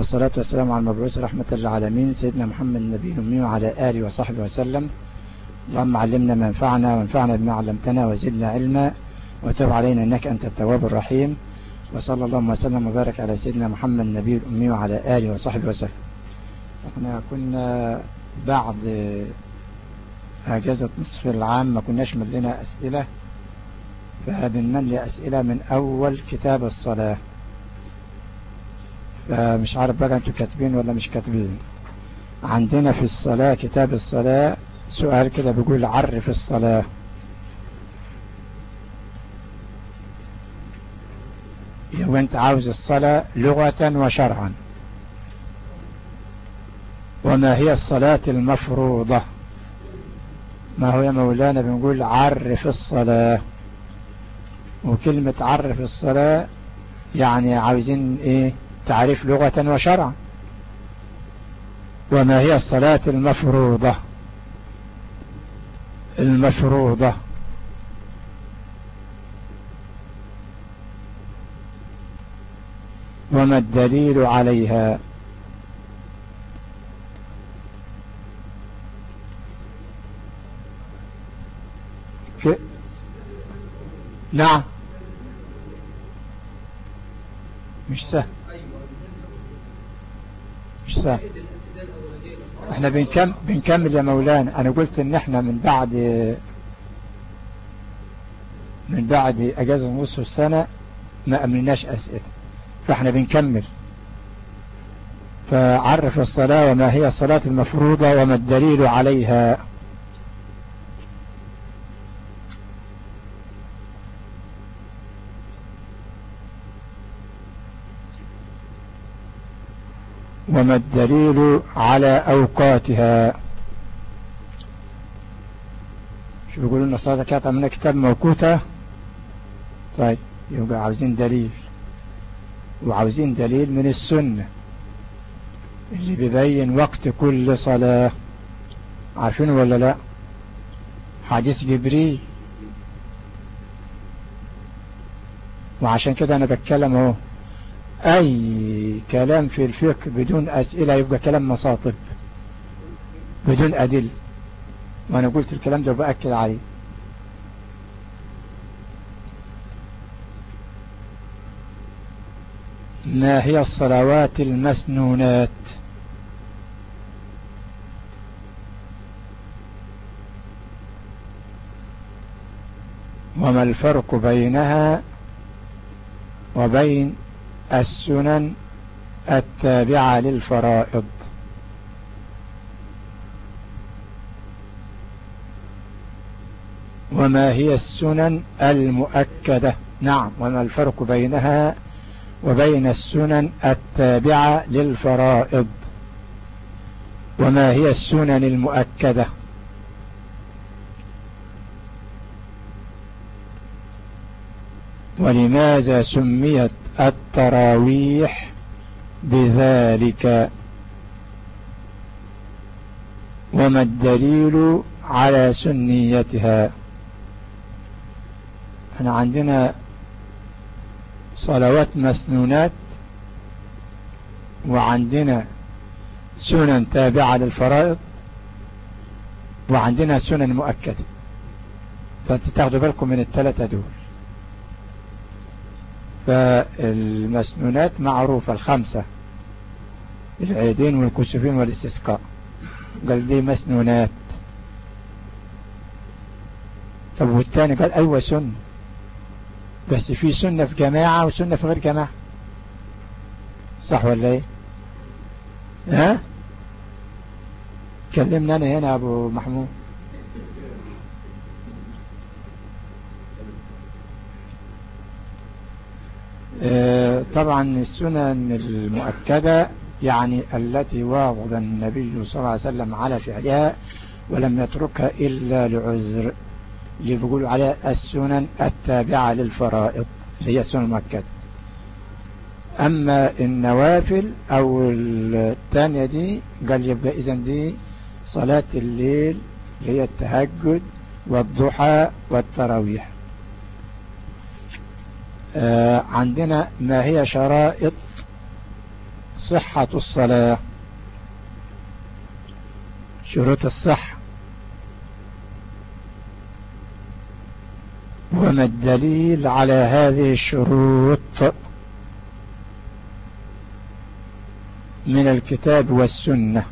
والصلاة والسلام على المبعوث رحمة للعالمين سيدنا محمد النبي الأمي وعلى آله وصحبه وسلم. اللهم علمنا ما ينفعنا وانفعنا بما علمتنا وزدنا علما وتب علينا إنك أنت التواب الرحيم. وصلى الله وسلم وبارك على سيدنا محمد النبي الأمي وعلى آله وصحبه وسلم. احنا كنا بعد أجازة نصف العام ما كناش ملينا أسئلة، فبنملي أسئلة من أول كتاب الصلاة، فمش عارف بقى انتوا كاتبين ولا مش كاتبين. عندنا في الصلاة كتاب الصلاة سؤال كده بيقول عرف الصلاة. لو انت عاوز الصلاة لغة وشرعا، وما هي الصلاة المفروضة؟ ما هو يا مولانا بنقول عرف الصلاة، وكلمة عرف الصلاة يعني عاوزين ايه؟ تعريف لغة وشرعا. وما هي الصلاة المفروضة؟ المفروضة وما الدليل عليها؟ نعم مش سهل، مش سهل. احنا بنكمل يا مولانا. انا قلت ان احنا من بعد اجازة نصف السنة ما امناش اسئلة، فاحنا بنكمل. فعرف الصلاة وما هي الصلاة المفروضة وما الدليل عليها؟ وما الدليل على أوقاتها؟ شو بيقولوا لنا الصلاة كانت عملنا كتاب موقوتة. طيب يبقى عاوزين دليل، وعاوزين دليل من السنة اللي بيبين وقت كل صلاة. عارفين ولا لا؟ حديث جبريل. وعشان كده أنا بتكلم اهو. أي كلام في الفقه بدون أسئلة يبقى كلام مصاطب بدون أدلة، وأنا قلت الكلام ده وبأكد عليه. ما هي الصلوات المسنونات؟ وما الفرق بينها وبين السنن التابعة للفرائض؟ وما هي السنن المؤكدة؟ نعم، وما الفرق بينها وبين السنن التابعة للفرائض؟ وما هي السنن المؤكدة؟ ولماذا سميت التراويح بذلك؟ وما الدليل على سنيتها؟ احنا عندنا صلوات مسنونات، وعندنا سنن تابعة للفرائض، وعندنا سنن مؤكدة. فانت تاخدوا بالكم من الثلاثة دول. فالمسنونات معروفة الخمسة، العيدين والكسوفين والاستسقاء، قال دي مسنونات. طب والتاني قال ايوه سنة، بس في سنة في جماعة وسنة في غير جماعة، صح ولا ايه؟ ها كلمنا انا هنا ابو محمود. طبعا السنن المؤكدة يعني التي واظب النبي صلى الله عليه وسلم على فعلها ولم يتركها إلا لعذر، اللي بيقولوا عليها السنن التابعة للفرائض، هي السنن المؤكدة. أما النوافل أو الثانية دي قال يبقى إذن دي صلاة الليل اللي هي التهجد والضحى والتراويح. عندنا ما هي شرائط صحة الصلاة. شروط الصحة. وما الدليل على هذه الشروط من الكتاب والسنة؟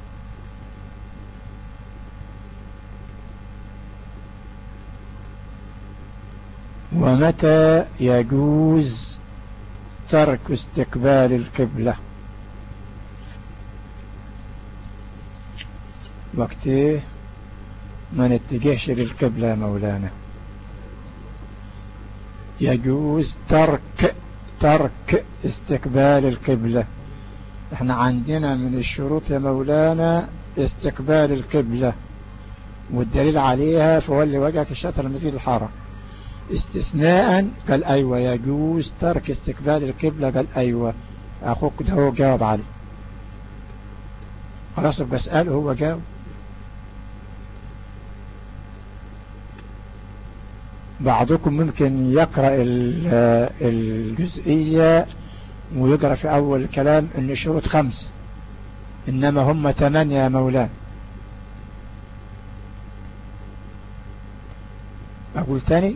ومتى يجوز ترك استقبال القبلة؟ وقته ما نتجهش للقبلة يا مولانا. يجوز ترك استقبال القبلة. احنا عندنا من الشروط يا مولانا استقبال القبلة، والدليل عليها فولي وجهك شطر المسجد الحرام. استثناء قال ايوه يجوز ترك استقبال القبلة، قال ايوه. اخوك ده هو جاوب عليه، خلاص بسأله هو جاوب. بعضكم ممكن يقرأ الجزئية ويقرأ في أول الكلام إن الشروط 5، إنما هم 8 يا مولانا. أقول تاني،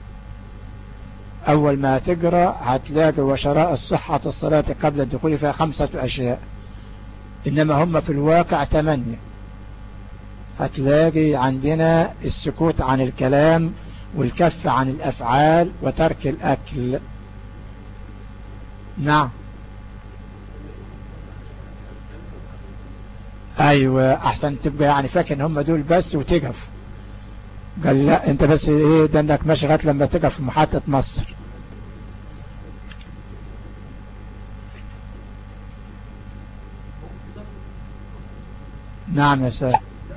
أول ما تقرأ هتلاقي وشراء الصحة الصلاة قبل الدخول فيها 5 أشياء، إنما هم في الواقع 8. هتلاقي عندنا السكوت عن الكلام، والكف عن الأفعال، وترك الأكل. نعم أيوة، أحسن تبقى يعني فاكر هم دول بس وتقف. قال لا انت بس ايه ده انك ماشي لغايه لما تقف في محطة مصر. نعم يا سيد،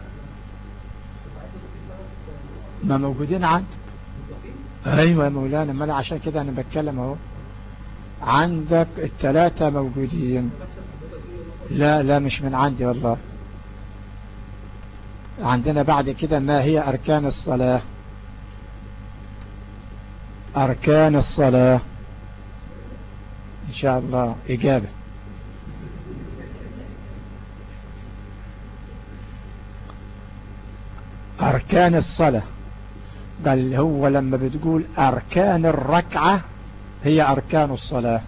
ما موجودين عندك. ايوه يا مولانا، ما عشان كده انا بتكلم اهو. عندك 3 موجودين. لا مش من عندي والله. عندنا بعد كده ما هي أركان الصلاة. أركان الصلاة إن شاء الله إجابة. أركان الصلاة قال هو لما بتقول أركان الركعة هي أركان الصلاة.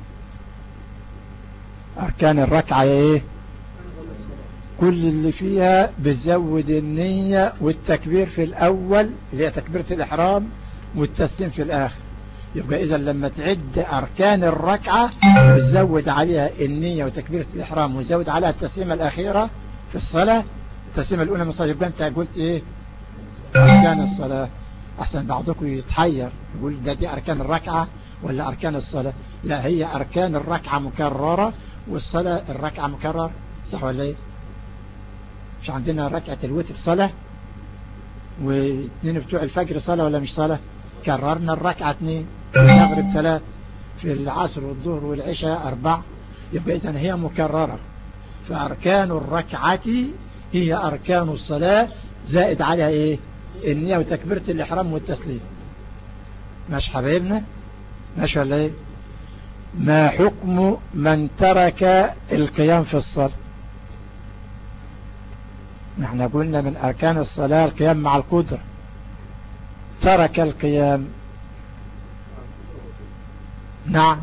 أركان الركعة إيه؟ كل اللي فيها بتزود النية والتكبير في الأول اللي هي تكبيرة الإحرام، والتسليم في الآخر. يبقى إذا لما تعد أركان الركعة بتزود عليها النية وتكبيرة الإحرام، وتزود عليها التسليمة الأخيرة في الصلاة، التسليمة الأولى من الصلاة. يبقى أنت قلت إيه؟ أركان الصلاة. أحسن بعضكم يتحير يقول دي أركان الركعة ولا أركان الصلاة. لا، هي أركان الركعة مكررة والصلاة الركعة مكررة، صح ولا إيه؟ مش عندنا ركعة الوتر صلاة واثنين بتوع الفجر صلاة ولا مش صلاة؟ كررنا الركعة 2، في المغرب 3، في العصر والظهر والعشاء 4. يبقى إذن هي مكررة. فأركان الركعة هي أركان الصلاة زائد عليها إيه؟ النية وتكبيرة الإحرام والتسليم. ماشي حبايبنا؟ ماشي ولا إيه؟ ما حكم من ترك القيام في الصلاة؟ نحن قلنا من أركان الصلاة القيام مع القدرة. ترك القيام. نعم،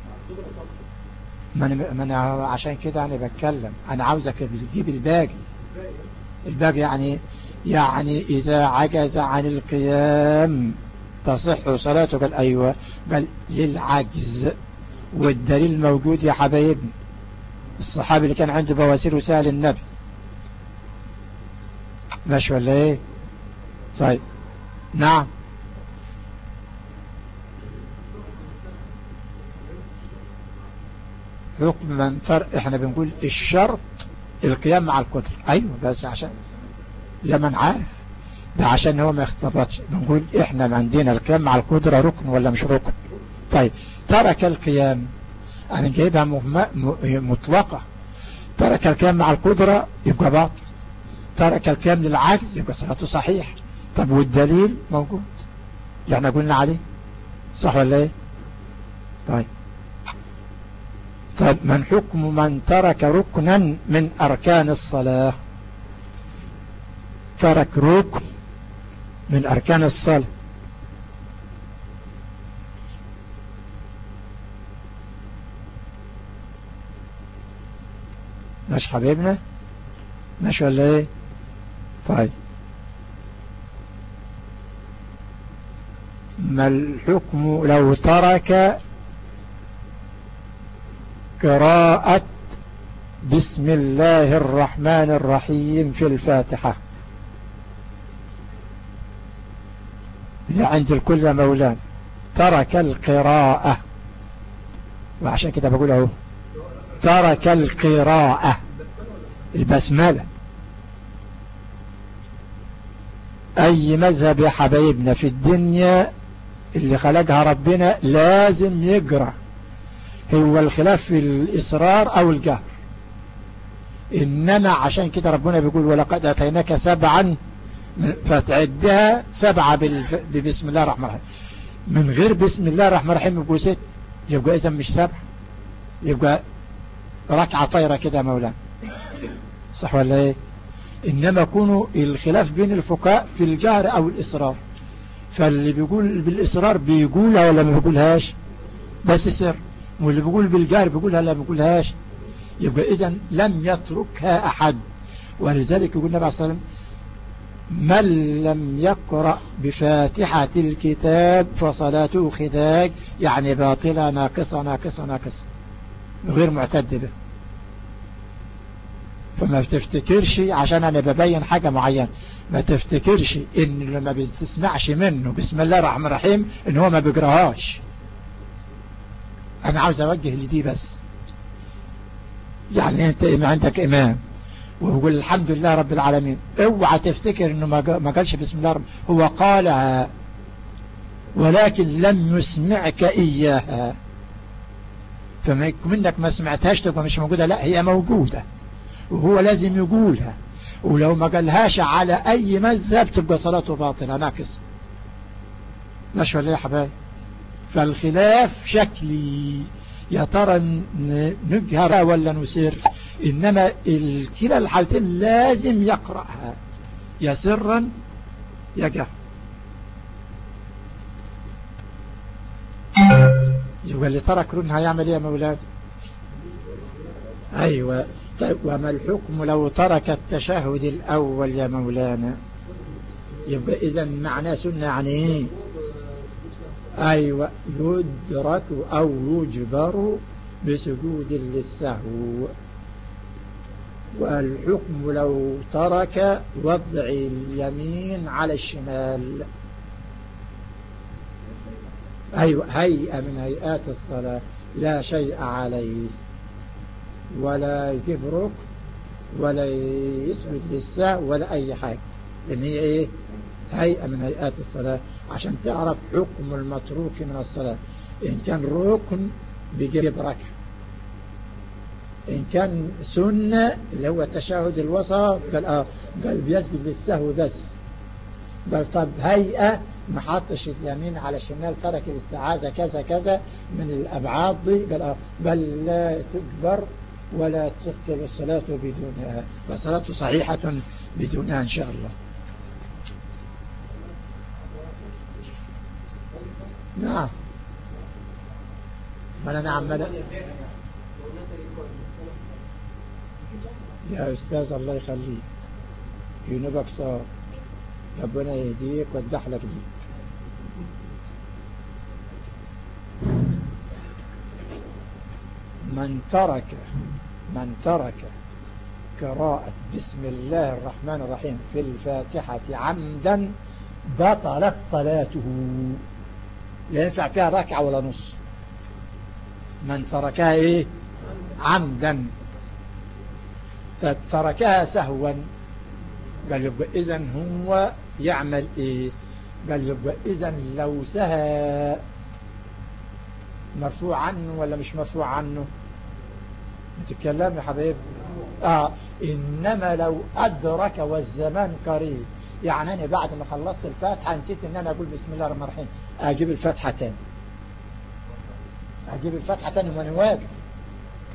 ما أنا عشان كده أنا بتكلم. أنا عاوزك تجيب الباقي يعني إذا عجز عن القيام تصح صلاته. قال أيوة، قال للعجز، والدليل موجود يا حبايبنا. الصحابي اللي كان عنده بواسير وسأل النبي. ماشي ولا ايه؟ طيب نعم. حكم من احنا بنقول الشرط القيام مع القدر. ايوه بس عشان لمن عارف ده، عشان هو ما يختلطش بنقول احنا عندنا القيام مع القدرة ركن ولا مش ركن. طيب ترك القيام، انا جايبها مطلقة. ترك القيام مع القدرة يبقى باطل، ترك القيام للعجز يبقى صلاته صحيح. طب والدليل موجود اللي احنا قلنا عليه، صح ولا ايه؟ طيب طيب من حكم من ترك ركنا من أركان الصلاة؟ ترك ركن من أركان الصلاة. مش حبيبنا؟ مش ولا ايه؟ طيب ما الحكم لو ترك قراءة بسم الله الرحمن الرحيم في الفاتحة؟ هي عند الكل يا مولانا. ترك القراءة، وعشان كده بقول اهو ترك القراءة البسملة. اي مذهب يا حبايبنا في الدنيا اللي خلقها ربنا لازم يقرأ، هو الخلاف في الإصرار أو الجهر. إنما عشان كده ربنا بيقول ولقد أتيناك سبعا فتعدها سبعة بسم الله الرحمن الرحيم. من غير بسم الله الرحمن الرحيم يبقوا ست، يبقى إذا مش سبعة، يبقى ركعة طايرة كده مولانا، صح ولا ايه؟ إنما يكون الخلاف بين الفقهاء في الجهر أو الإصرار. فاللي بيقول بالإصرار بيقولها ولا ما بيقولهاش بس سر، واللي بيقول بالجهر بيقولها لا ما بيقولهاش. يبقى إذن لم يتركها أحد. ولذلك يقول النبي صلى الله عليه وسلم من لم يقرأ بفاتحة الكتاب فصلاته خداج، يعني باطلة ناقصة ناقصة ناقصة غير معتد به. فما تفتكرش عشان أنا ببين حاجة معينة، ما تفتكرش إن لما بتسمعش منه بسم الله الرحمن الرحيم إن هو ما بيقراهاش. أنا عاوز أوجه لدي بس. يعني أنت عندك إمام ويقول الحمد لله رب العالمين، اوعى تفتكر إنه ما قالش بسم الله الرحمن، هو قالها ولكن لم يسمعك إياها. فما يكون منك ما سمعتهاش تبقى مش موجودة، لا هي موجودة وهو لازم يقولها، ولو ما قالهاش على أي مذهب تبقى صلاته باطلة ناقصة. مش ولا يا حبايب؟ فالخلاف شكلي يا ترى نجهر ولا نسر، إنما كلا الحالتين لازم يقرأها يا سرا يا جهرا. يبقى اللي ترك ركن هيعمل ايه يا مولانا؟ ايوه. طيب وما الحكم لو ترك التشهد الاول يا مولانا؟ يبقى اذا معناه سنة يعني ايه؟ ايوه يدرك او يجبر بسجود للسهو. والحكم لو ترك وضع اليمين على الشمال. أيوة هيئة من هيئات الصلاة لا شيء عليه، ولا يجيب ركن ولا يسجد للسهو ولا أي حاجة، لأن هي إيه؟ هيئة من هيئات الصلاة. عشان تعرف حكم المتروك من الصلاة، إن كان ركن بيجيب ركعة، إن كان سنة اللي هو تشهد الوسط قال بيسجد للسهو بس. قال طب هيئة ما حطش اليمين على الشمال، ترك الاستعاذة كذا كذا من الأبعاد دي، قال لا تكبر ولا تبطل الصلاة بدونها، فصلاته صحيحة بدونها إن شاء الله. نعم ما نعم يا أستاذ الله يخليك ينوبك صار، ربنا يهديك ويدحلك ديك. من ترك قراءة بسم الله الرحمن الرحيم في الفاتحة عمدا بطلت صلاته، لا ينفع فيها ركعة ولا نص. من تركها ايه؟ عمدا. تركها سهوا، قال يبقى إذن هو يعمل ايه؟ قال يبقى إذن لو سهى مرفوع عنه ولا مش مرفوع عنه؟ بتتكلم يا حبيب؟ إنما لو أدرك والزمان قريب، يعني أنا بعد ما خلصت الفاتحة نسيت إن أنا أقول بسم الله الرحمن الرحيم، أجيب الفاتحة تاني وأنا واقف،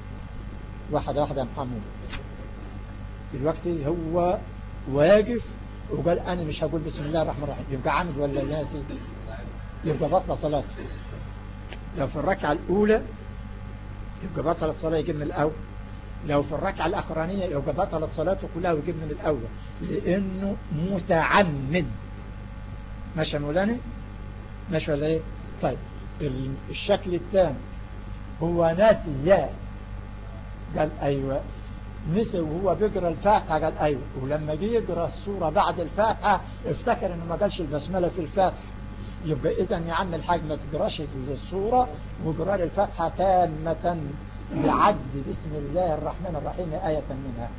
واحدة واحدة يا محمد. دلوقتي هو واقف وقال أنا مش هقول بسم الله الرحمن الرحيم، يبقى عامد ولا ناسي؟ يبقى بطل صلاته. لو في الركعة الأولى يبقى بطل الصلاة يجيب من الأول، لو في الركعة الأخرانية يبقى بطلت صلاته كلها ويجيب من الأول، لأنه متعمد. ماشي يا مولانا؟ ماشي ولا إيه؟ طيب الشكل الثاني هو ناسي يا، قال أيوة، نسي وهو بيقرأ الفاتحة قال أيوة، ولما جه يقرأ السورة بعد الفاتحة افتكر إنه ما قالش البسملة في الفاتحة. يبقى إذا يا عم الحاج ما تقراش السورة وقرأ الفاتحة تامة بعد بسم الله الرحمن الرحيم آية منها.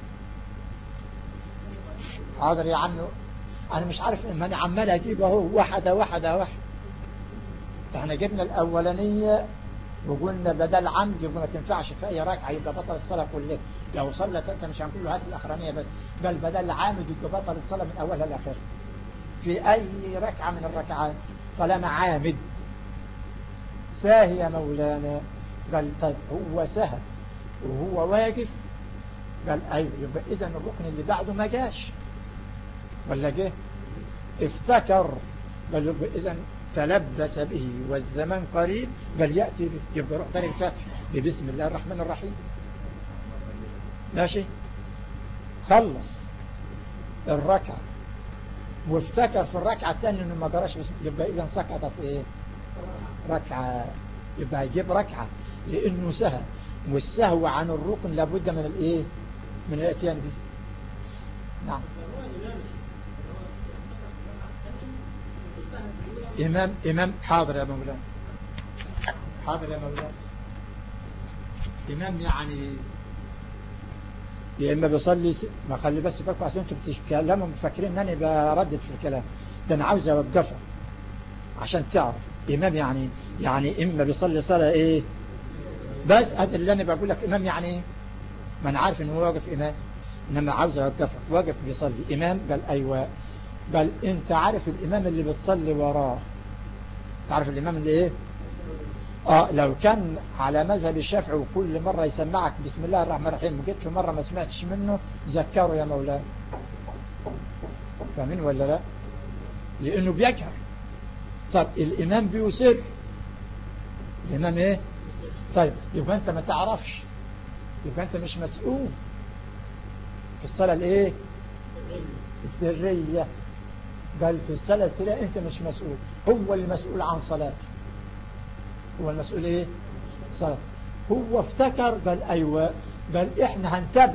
حاضر يا عم، أنا مش عارف ما أنا عمال أجيب أهو واحدة واحدة واحدة. احنا جبنا الأولانية وقلنا بدل عمد يبقى ما تنفعش في أي ركعة، يبقى بطل الصلاة كلها. لو صلى تلك مش هنقول له هات الأخرانية بس، قال بدل عامد يبقى بطل الصلاة من أولها لآخرها في أي ركعة من الركعات طالما عامد. ساهي يا مولانا، قال طيب هو سهى وهو واقف، قال أيوه، يبقى إذا الركن اللي بعده ما جاش ولا جه؟ افتكر، قال يبقى إذا تلبس به والزمان قريب، قال يأتي به، يبقى روح تاني الفاتح ببسم الله الرحمن الرحيم. ماشي، خلص الركعة وافتكر في الركعة الثانية انه ما قراش بسم، يبقى اذا سقطت ايه؟ ركعة. يبقى يجيب ركعة لانه سهى، والسهو عن الركن لابد من الايه؟ من الاتيان به. نعم. امام حاضر يا مولانا، حاضر يا مولانا. امام يعني يا اما بيصلي ما خلي بس فكروا عشان انتوا بتتكلموا مفكرين ان انا بردد في الكلام ده، انا عاوز اوقفها عشان تعرف. امام يعني اما بيصلي صلاه ايه بس، هذا اللي انا بقول لك. امام يعني ايه؟ ما انا عارف انه واقف امام، انما عاوز اوقفها. واقف بيصلي امام، قال ايوه، قال انت عارف الامام اللي بتصلي وراه، تعرف الامام اللي ايه؟ لو كان على مذهب الشافعي وكل مرة يسمعك بسم الله الرحمن الرحيم وجيت في مرة ما سمعتش منه، ذكره يا مولانا. فاهمين ولا لا؟ لانه بيجهر. طب الامام بيسر، الامام ايه؟ طيب يبقى انت ما تعرفش، يبقى انت مش مسؤول في الصلاة الايه؟ السرية. قال في الصلاة السرية انت مش مسؤول، هو المسؤول عن صلاته، هو المسؤول ايه؟ صلاة. هو افتكر، قال ايوه، قال احنا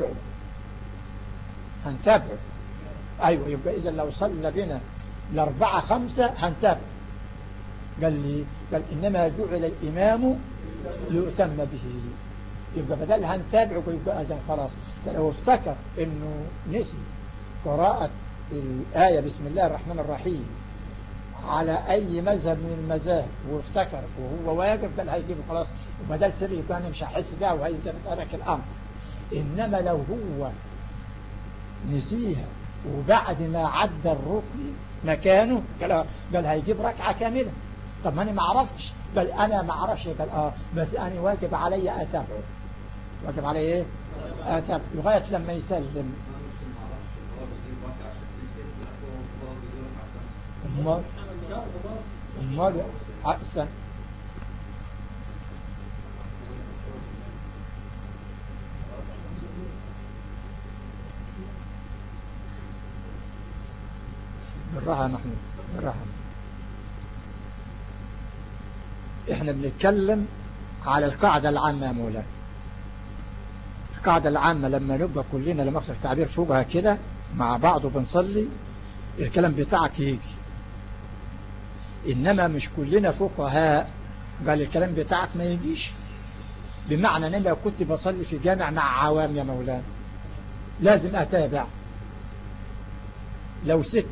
هنتابعه. ايوه، يبقى اذا لو صلى بنا ل4 5 هنتابعه. قال انما جعل الامام ليؤتم به، يبقى بدل هنتابعه يبقى اذا خلاص. فلو افتكر انه نسي قراءة الآية بسم الله الرحمن الرحيم على أي مذهب من المذاهب وافتكر وهو واقف، قال هيجيبه خلاص، وبدل سري يبقى أنا مش هحس بها وهيترك الأمر. إنما لو هو نسيها وبعد ما عدى الركن مكانه، قال هيجيب ركعة كاملة. طب ما أنا ما عرفتش، قال أنا ما عرفش، قال بس أنا واجب علي أتابعه. واجب علي إيه؟ أتابعه لغاية لما يسلم. امال احسن. بالراحه يا محمود، بالراحه. احنا بنتكلم على القاعده العامه يا مولانا. القاعده العامه لما نبقى كلنا لمقصد التعبير فوقها كده مع بعض وبنصلي الكلام بتاعك يجي، إنما مش كلنا فقهاء قال الكلام بتاعك ما يجيش. بمعنى أن لو كنت بصلي في جامع مع عوام يا مولانا لازم أتابع. لو ست،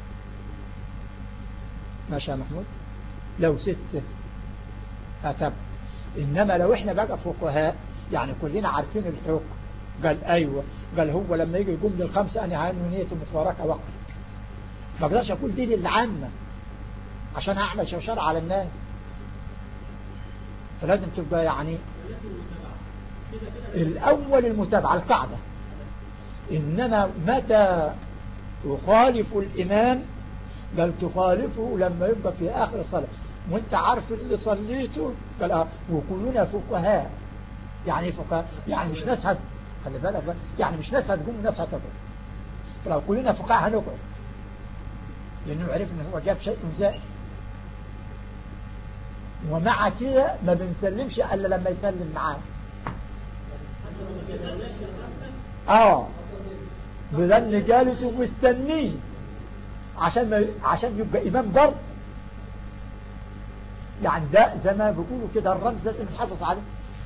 ماشي يا محمود، لو ست أتابع. إنما لو إحنا بقى فقهاء يعني كلنا عارفين الحكم، قال أيوة، قال هو لما يجي يقوم لل5 أنا هعنو نية المفارقة وقت، ما اقدرش أقول دي للعامة عشان هعمل شوشرة على الناس. فلازم تبقى يعني الأول المتابعة القاعدة، إنما متى تخالف الإمام قال تخالفه لما يبقى في آخر الصلاة وانت عارف اللي صليته قال وكلنا فقهاء. يعني فقهاء يعني مش ناس خلي بالك بقى، يعني مش ناس هتقوم وناس هتقوم، فلو كلنا فقهاء هنقعد، لأنه عرف إن هو جاب شيء زائد. ومع كده ما بنسلمش إلا لما يسلم معانا. بذل جالس ومستنيه عشان يبقى إمام برضه. يعني ده زي ما بيقولوا كده الرمز لازم نحافظ عليه.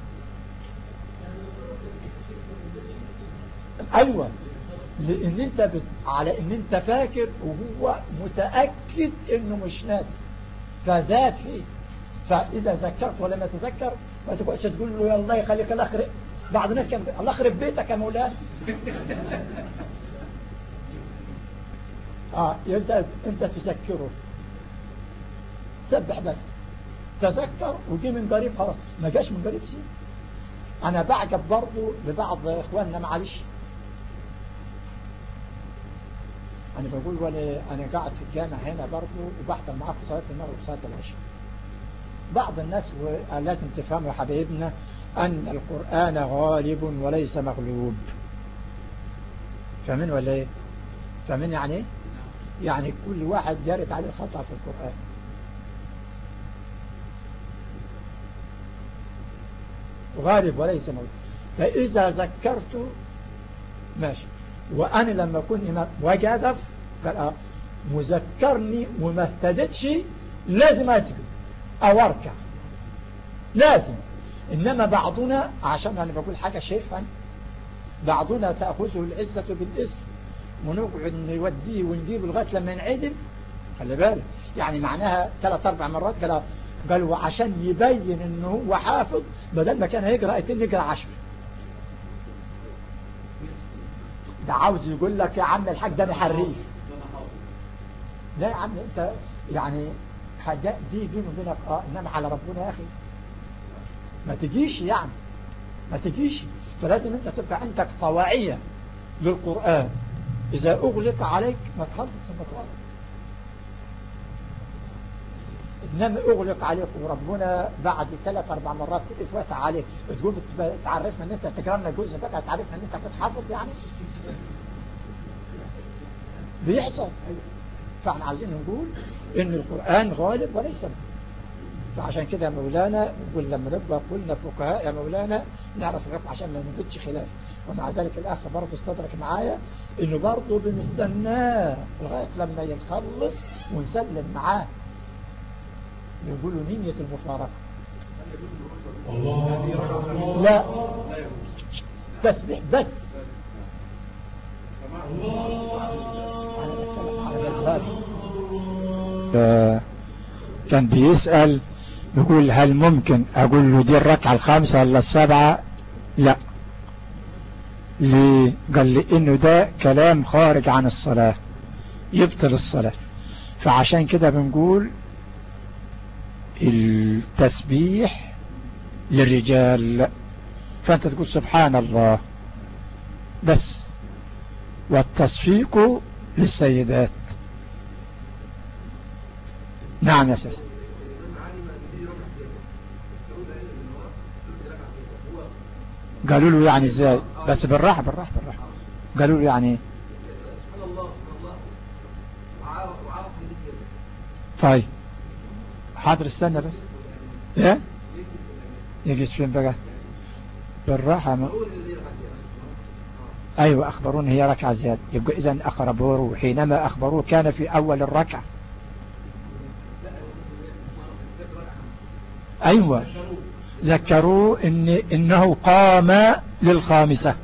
أيوة، لأن أنت على أن أنت فاكر وهو متأكد أنه مش ناسي فزاد فيه. فإذا ذكرت ولم يتذكر ما تقعدش تقول له يا الله يخليك الأخر. بعض الناس كان الله يخرب بيتك يا مولانا. أنت تذكره، سبح بس، تذكر وجي من قريب خلاص، ما جاش من قريب سيب. أنا بعجب برضو لبعض إخواننا، معلش أنا بقول أنا قاعد في الجامع هنا برضو وبحضر معاكم صلاة المغرب وصلاة العشاء. بعض الناس لازم تفهموا يا حبايبنا أن القرآن غالب وليس مغلوب. فاهمين ولا إيه؟ فاهمين يعني إيه؟ يعني كل واحد يرد عليه خطأ في القرآن. غالب وليس مغلوب. فإذا ذكرت ماشي. وأنا لما أكون إمام وجدف قال مذكرني وما اهتدتش لازم أسجد أو أركع لازم. إنما بعضنا عشان أنا بقول حاجة شايفا، بعضنا تأخذه العزة بالاسم ونقعد نوديه ونجيبه لغاية لما ينعدل. خلي بالك يعني معناها 3-4 مرات قالوا عشان يبين انه هو حافظ، بدل ما كان هيقرأ 2 يقرأ 10. ده عاوز يقول لك يا عم الحاج ده محريف. لا يا عم انت يعني حاجات دي بينه وبينك انما على ربنا يا اخي ما تجيش، يعني ما تجيش. فلازم انت تبقى عندك طواعية للقرآن. اذا اغلق عليك ما تخلص المصائب، انما اغلق عليك وربنا بعد 3-4 مرات اتفتح عليك تقول تعرفنا ان انت تكرمنا جزء بقى، تعرفنا ان انت كنت حافظ يعني بيحصل. فاحنا عايزين نقول ان القرآن غالب وليس مغلوب. فعشان كده يا مولانا نقول لما نبقى قلنا فقهاء يا مولانا نعرف الحكم عشان ما نجدش خلاف. ومع ذلك الاخ برضه استدرك معايا انه برضه بنستناه لغايه لما يخلص ونسلم معاه، يقولوا نية المفارقة. لا تسبح بس. كان بيسأل يقول هل ممكن اقول له دي الركعة 5 ولا 7؟ لا. ليه؟ قال لي انه ده كلام خارج عن الصلاة يبطل الصلاة. فعشان كده بنقول التسبيح للرجال، فانت تقول سبحان الله بس، والتصفيق للسيدات. نعم يا سيدي. قالوا له يعني ازاي؟ بس بالراحة بالراحة بالراحة. قالوا له يعني طيب حاضر استنى بس. ايه يجيس فين بقى؟ بالراحة ايوه اخبرون هي ركعة زيادة. يبقى اذا اخبروه حينما اخبروه كان في اول الركعة. ايوه ذكروه انه قام للخامسة.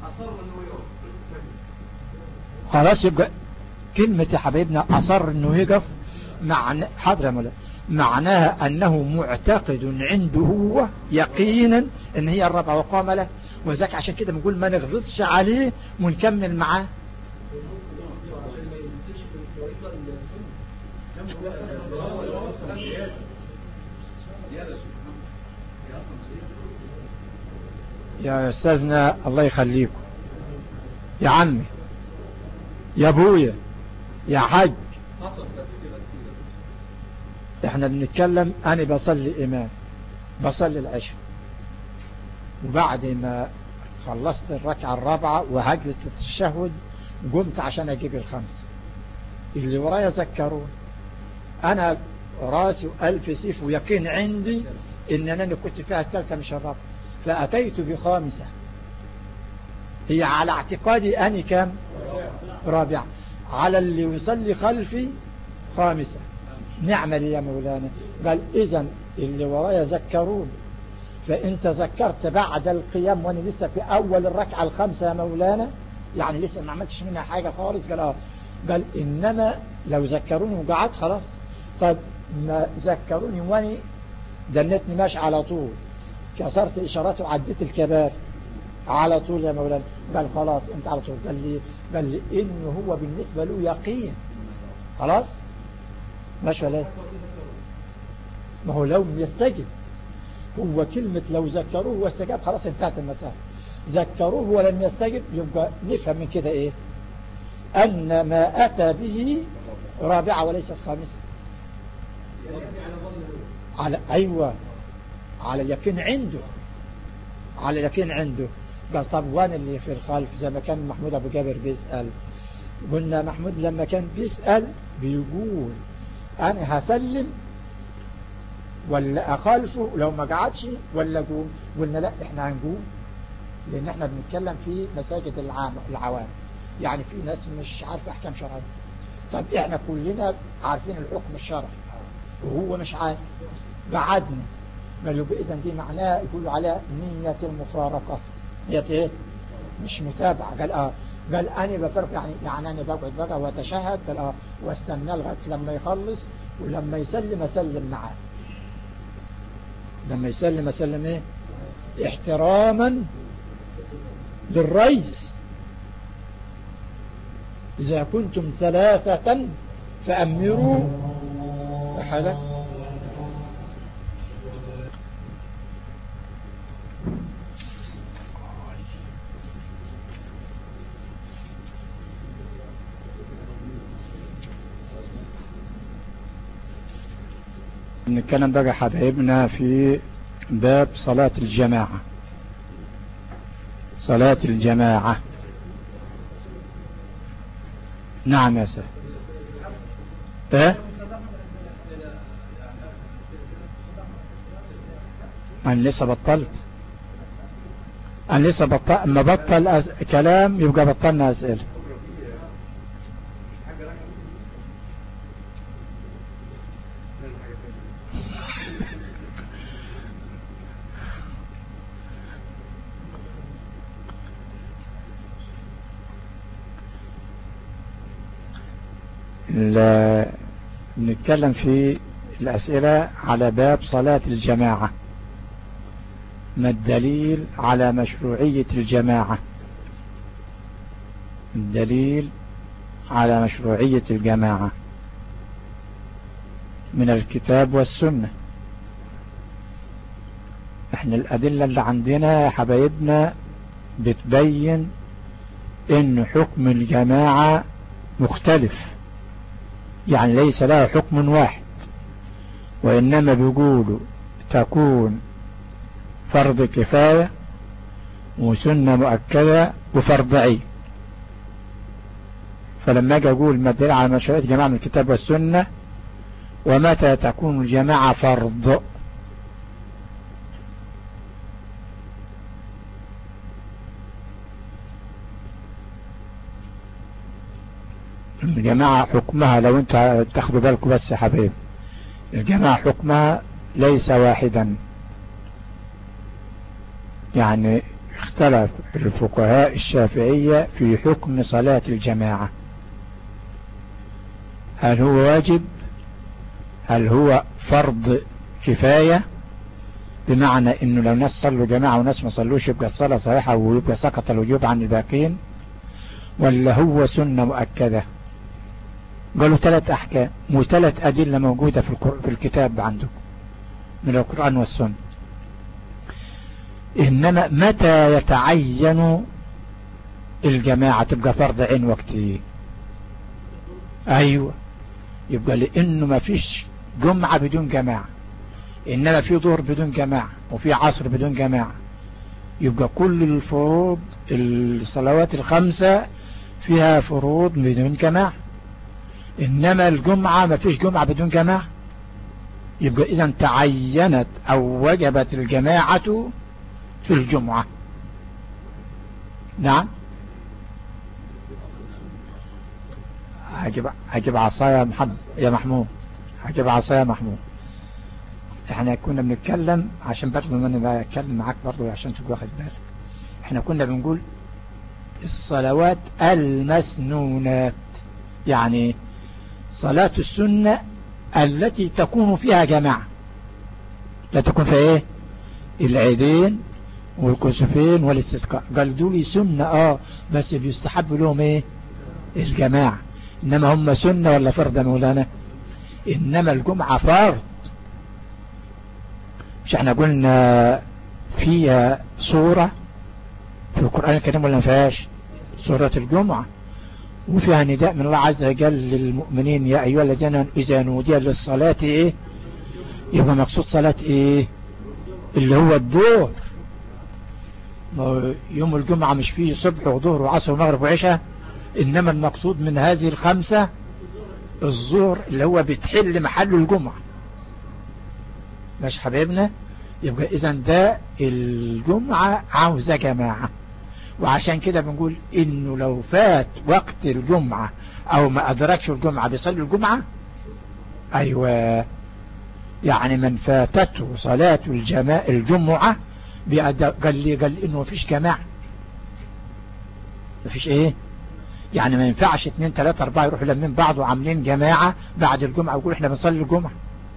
خلاص يبقى كلمة يا حبيبنا اصر انه يقف حاضر يا مولانا، معناها انه معتقد عنده هو يقينا ان هي الرابعة وقام له، وذاك عشان كده بنقول ما نغلطش عليه ونكمل معاه. يا أستاذنا الله يخليكم، يا عمي، يا ابويا، يا حاج، احنا بنتكلم. انا بصلي امام، بصلي العشاء، وبعد ما خلصت الركعة الرابعة وهجلس التشهد قمت عشان اجيب الخمس. اللي ورايا ذكرون، انا راسي ألف سيف ويقين عندي ان انا كنت فيها الثالثة مش الرابعة، فاتيت بخامسة. هي على اعتقادي اني كام؟ رابعة. على اللي يصلي خلفي خامسة. نعمل يا مولانا. قال اذا اللي ورايا ذكرون، فانت ذكرت بعد القيام وانا لسه في اول الركعة الخامسة يا مولانا، يعني لسه ما عملتش منها حاجة خالص. قال قال انما لو ذكروني وقعدت خلاص. طب ما ذكروني وانا دنتني ماشي على طول، كسرت اشارات وعديت الكبار على طول يا مولانا. قال خلاص انت على طول. قال لي انه هو بالنسبة له يقين خلاص ماشي ولا؟ ما هو لو يستجب، هو كلمة لو ذكروه واستجاب خلاص انتهت المسألة. ذكروه ولم يستجب، يبقى نفهم من كده ايه؟ ان ما اتى به رابعة وليست خامسة. على ايوه، على اليقين عنده، على اليقين عنده. قال طب وانا اللي في الخلف زي ما كان محمود ابو جابر بيسأل. قلنا محمود لما كان بيسأل بيقول انا هسلم ولا اخالفه لو ما قعدش ولا اقوم؟ قلنا لا احنا هنقوم، لان احنا بنتكلم في مساجد العوام، يعني في ناس مش عارفه احكام شرعيه. طب احنا كلنا عارفين الحكم الشرعي وهو مش عارف، قعدنا. قالوا اذا دي معناه يقولوا على نية المفارقة، نية ايه؟ مش متابعة. قال انا بفرق، يعني انا بقعد بقى واتشهد. قال واستنى لغايه لما يخلص، ولما يسلم اسلم معاه. لما يسلم اسلم ايه؟ احتراما للرئيس. اذا كنتم ثلاثة فامروا احدا. نتكلم بقى حبايبنا في باب صلاة الجماعة. صلاة الجماعة، نعم يا سيدي. ايه انا لسه بطلت، اما بطل كلام يبقى بطلنا اسئله. نتكلم في الأسئلة على باب صلاة الجماعة. ما الدليل على مشروعية الجماعة؟ الدليل على مشروعية الجماعة من الكتاب والسنة. احنا الأدلة اللي عندنا يا حبايبنا بتبين ان حكم الجماعة مختلف، يعني ليس لها حكم واحد، وإنما بيقولوا تكون فرض كفاية وسنة مؤكدة وفرض عين. فلما اجي اقول ما الدليل على مشروعية الجماعة من الكتاب والسنة، ومتى تكون الجماعة فرض؟ الجماعة حكمها، لو انت تاخدوا بالكم بس يا حبيب، الجماعة حكمها ليس واحدا. يعني اختلف الفقهاء الشافعية في حكم صلاة الجماعة، هل هو واجب، هل هو فرض كفاية، بمعنى انه لو ناس صلوا جماعة وناس ما صلوش يبقى الصلاة صحيحة ويبقى سقط الوجوب عن الباقين، ولا هو سنة مؤكدة؟ قالوا 3 أحكام و3 أدلة موجودة في الكتاب عندكم من القرآن والسنة. إنما متى يتعين الجماعة تبقى فرض عين وقتي؟ أيوة، يبقى لأنه ما فيش جمعة بدون جماعة، إنما في ظهر بدون جماعة وفي عصر بدون جماعة، يبقى كل الفروض الصلوات الخمسة فيها فروض بدون جماعة، إنما الجمعة ما فيش جمعة بدون جماعة، يبقى إذن تعينت أو وجبت الجماعة في الجمعة. نعم. هجيب عصايا يا محمود، هجيب عصايا محمود. احنا كنا بنتكلم عشان برضه ما انا بتكلم معاك برضه عشان تبقى واخد بالك. احنا كنا بنقول الصلوات المسنونات، يعني صلاة السنة التي تكون فيها جماعة، لا تكون فيها ايه؟ العيدين والكسوفين والاستسقاء، قال دول سنة بس بيستحب لهم ايه؟ الجماعة. انما هم سنة ولا فرض يا مولانا؟ انما الجمعة فرض. مش احنا قلنا فيها صورة في القرآن الكريم ولا ما فيهاش؟ سورة الجمعة، وفيها نداء من الله عز وجل للمؤمنين يا أيها الذين إذا نودي للصلاة ايه؟ يبقى مقصود صلاة ايه؟ اللي هو الظهر. يوم الجمعة مش فيه صبح وظهر وعصر ومغرب وعشاء، إنما المقصود من هذه الخمسة الظهر اللي هو بتحل محل الجمعة. مش حبيبنا؟ يبقى إذن ده الجمعة عاوزة جماعة، وعشان كده بنقول إنه لو فات وقت الجمعة أو ما أدركش الجمعة بيصلي الجمعة. أيوة، يعني من فاتته صلاة الجمعة قال إنه مفيش جماعة، مفيش إيه؟ يعني ما ينفعش 2 3 4 يروحوا لمين بعض وعاملين جماعة بعد الجمعة ويقولوا احنا بنصلي الجمعة.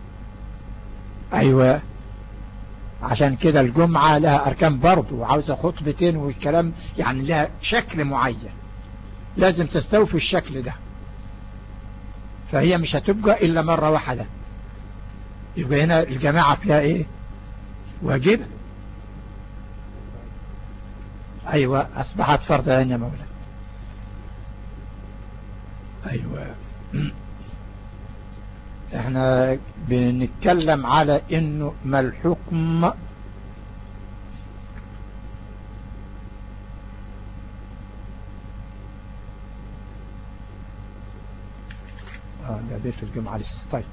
ايوه، عشان كده الجمعة لها اركان برضه وعاوزة خطبتين والكلام، يعني لها شكل معين لازم تستوفي الشكل ده، فهي مش هتبقى الا مرة واحدة. يبقى هنا الجماعة فيها ايه؟ واجبة. ايوه، اصبحت فرض عين يا مولانا. ايوه، احنا بنتكلم على انه ما الحكم ده بيت الجمعة لسه. طيب،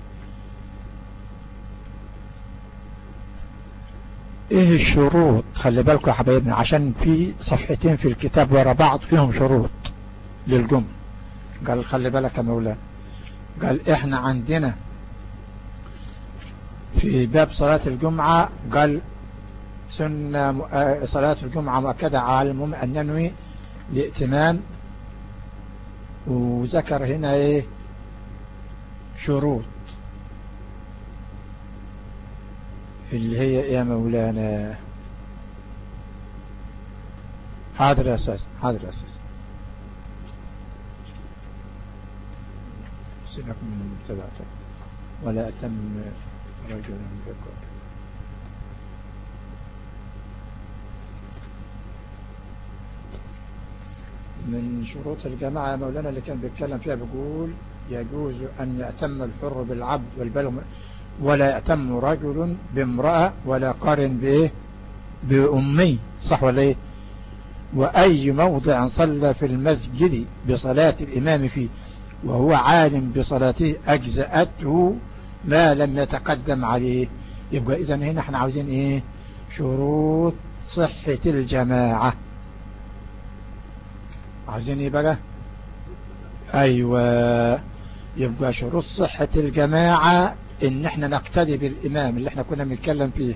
ايه الشروط؟ خلي بالكم يا حبايبنا عشان في صفحتين في الكتاب ورا بعض فيهم شروط للجمعة. قال خلي بالك يا مولانا، قال احنا عندنا في باب صلاة الجمعة قال سنة صلاة الجمعة مؤكدة على المؤمن أن ينوي لائتمام، وذكر هنا ايه؟ شروط اللي هي ايه يا مولانا؟ حاضر يا أساس، حاضر يا أساس. سنك من المبتدع ولا أتم رجل ذكر. من شروط الجماعة يا مولانا اللي كان بيتكلم فيها بيقول يجوز أن يأتم الحر بالعبد والبلغ، ولا يأتم رجل بامرأة ولا قارن بإيه؟ بأمي، صح ولا إيه؟ وأي موضع صلى في المسجد بصلاة الإمام فيه وهو عالم بصلاته أجزأته ما لم يتقدم عليه. يبقى إذن هنا احنا عاوزين ايه؟ شروط صحة الجماعة. عاوزين ايه بقى؟ ايوه، يبقى شروط صحة الجماعة ان احنا نقتدي بالامام اللي احنا كنا بنتكلم فيه.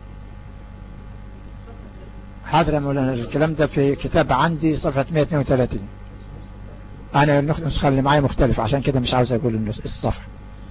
حاضر يا مولانا، الكلام ده في كتاب عندي صفحة 132. انا النسخة اللي معايا مختلف عشان كده مش عاوز اقول الصفحة.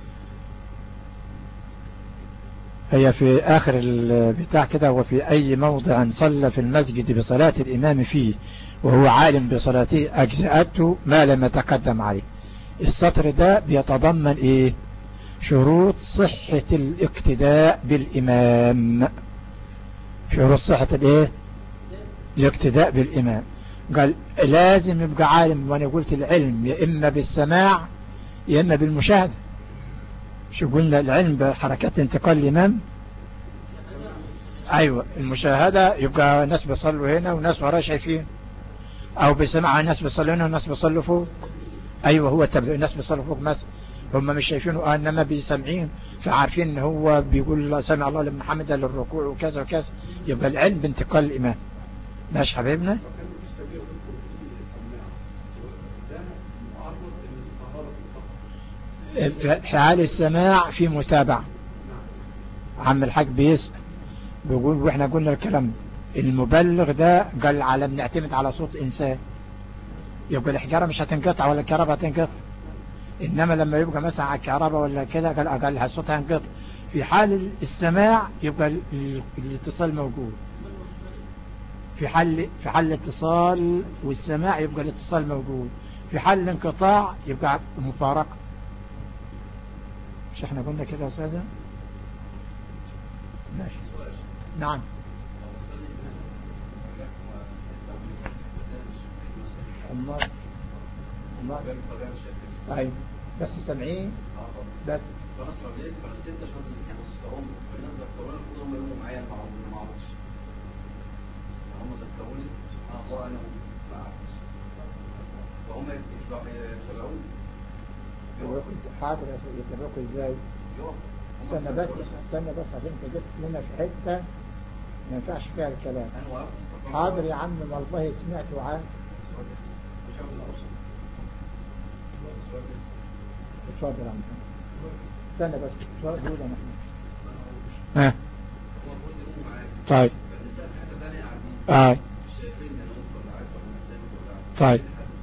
هي في آخر البتاع كده، وفي أي موضع صلى في المسجد بصلاة الإمام فيه وهو عالم بصلاته أجزأته ما لم يتقدم عليه. السطر ده بيتضمن إيه؟ شروط صحة الاقتداء بالإمام. شروط صحة الايه؟ الاقتداء بالإمام. قال لازم يبقى عالم، وانا قلت العلم يا إما بالسماع يا إما بالمشاهدة. شو قلنا؟ العلم بحركات انتقال الإمام. أيوة، المشاهدة يبقى ناس بيصلوا هنا وناس وراه شايفين، أو بسمع ناس بيصلوا هنا وناس بيصلوا فوق. أيوة، هو التبدأ، الناس بيصلوا فوق مثلا هم مش شايفينه إنما بيسمعين، فعارفين إن هو بيقول سمع الله لمن حمده للركوع وكذا وكذا. يبقى العلم بانتقال الإمام. ماشي حبيبنا. في حال السماع في متابعة. عم الحاج بيسأل بيقول، واحنا قلنا الكلام المبلغ ده قال على بنعتمد على صوت إنسان، يبقى الحجارة مش هتنقطع ولا الكهرباء هتنقطع. إنما لما يبقى مثلا على الكهرباء ولا كده قال الصوت هينقطع. في حال السماع يبقى الاتصال موجود. في حال الاتصال والسماع يبقى الاتصال موجود. في حال الانقطاع يبقى مفارقة. مش احنا قلنا كده يا سادة؟ ماشي. نعم. الله طيب، بس سامعين بس. خلاص رجعت فلسنت شهر الامتحان هم الناس ذكروني المفروض هم يقوموا معايا، ما عرفتش هم ذكروني سبحان الله انا ما عرفتش، فهم يتابعوني. حاضر يتابعوكوا ازاي؟ استنى بس عشان انت جبت لنا في حته ما ينفعش فيها الكلام. حاضر يا عم، والله سمعت وعاد. اتفضل يا عم. استنى بس دول انا. ها طيب. طيب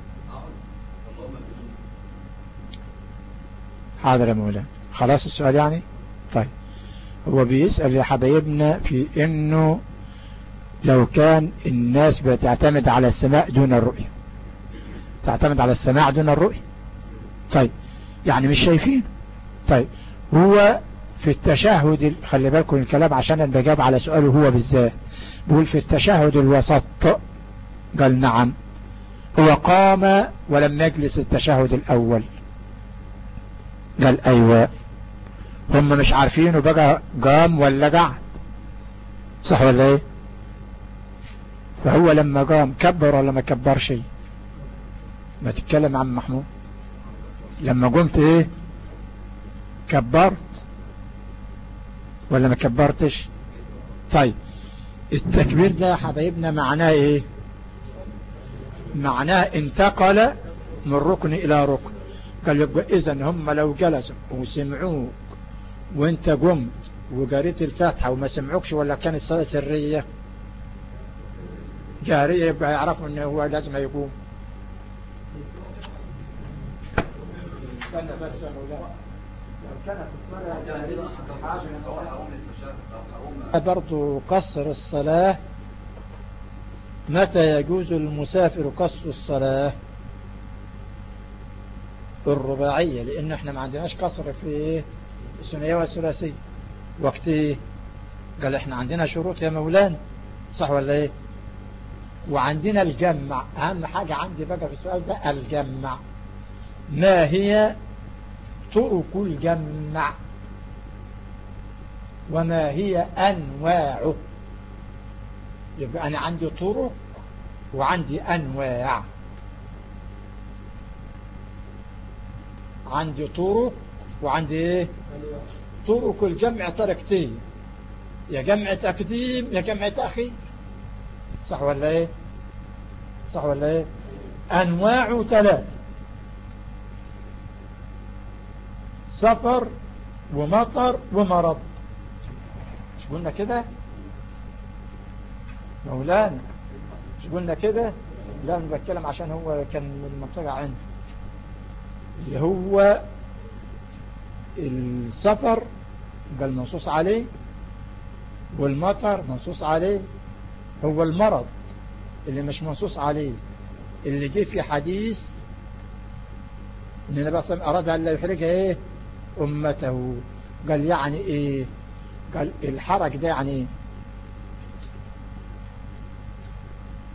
حاضر يا مولانا. خلاص السؤال يعني. طيب هو بيسأل يا حبايبنا في انه لو كان الناس بتعتمد على السماع دون الرؤية، تعتمد على السماع دون الرؤية، طيب يعني مش شايفين. طيب هو في التشهد، خلي بالكم الكلام عشان انا بجاوب على سؤاله هو بالذات. بيقول في التشهد الوسط، قال نعم. هو قام ولم يجلس التشهد الاول، قال ايوه. هم مش عارفينه بقى قام ولا قعد، صح ولا ايه؟ فهو لما قام كبر ولا ما كبرش؟ ما تتكلم عن محمود. لما قمت ايه؟ كبرت ولا ما كبرتش؟ طيب التكبير ده يا حبايبنا معناه ايه؟ معناه انتقل من ركن الى ركن. قال يبقى اذا هم لو جلسوا وسمعوك وانت قمت وقريت الفاتحة وما سمعوكش، ولا كانت صلاة سرية جارية، يبقى يعرفوا انه هو لازم يقوم. استنى بس يا مولانا، لو كانت الصلاة جارية برضو قصر الصلاة. متى يجوز المسافر قصر الصلاة؟ الرباعية، لان احنا ما عندناش قصر في الثنائية والثلاثية. وقت ايه؟ قال احنا عندنا شروط يا مولانا، صح ولا ايه؟ وعندنا الجمع. اهم حاجة عندي بقى في السؤال ده الجمع. ما هي طرق الجمع وما هي انواعه؟ يبقى انا عندي طرق وعندي انواع. عندي طرق وعندي ايه؟ طرق الجمع طريقتين، يا جمع تقديم يا جمع تأخير، صح ولا ايه؟ صح ولا ايه؟ انواع 3: سفر ومطر ومرض. مش قلنا كده مولانا؟ مش قلنا كده؟ لا انا بتكلم عشان هو كان من المنطقة عنده. اللي هو السفر قال منصوص عليه، والمطر منصوص عليه. هو المرض اللي مش منصوص عليه، اللي جه في حديث ان النبي صلى الله عليه وسلم اراد ان لا يحرجها ايه؟ امته. قال يعني ايه؟ قال الحرج ده يعني ايه؟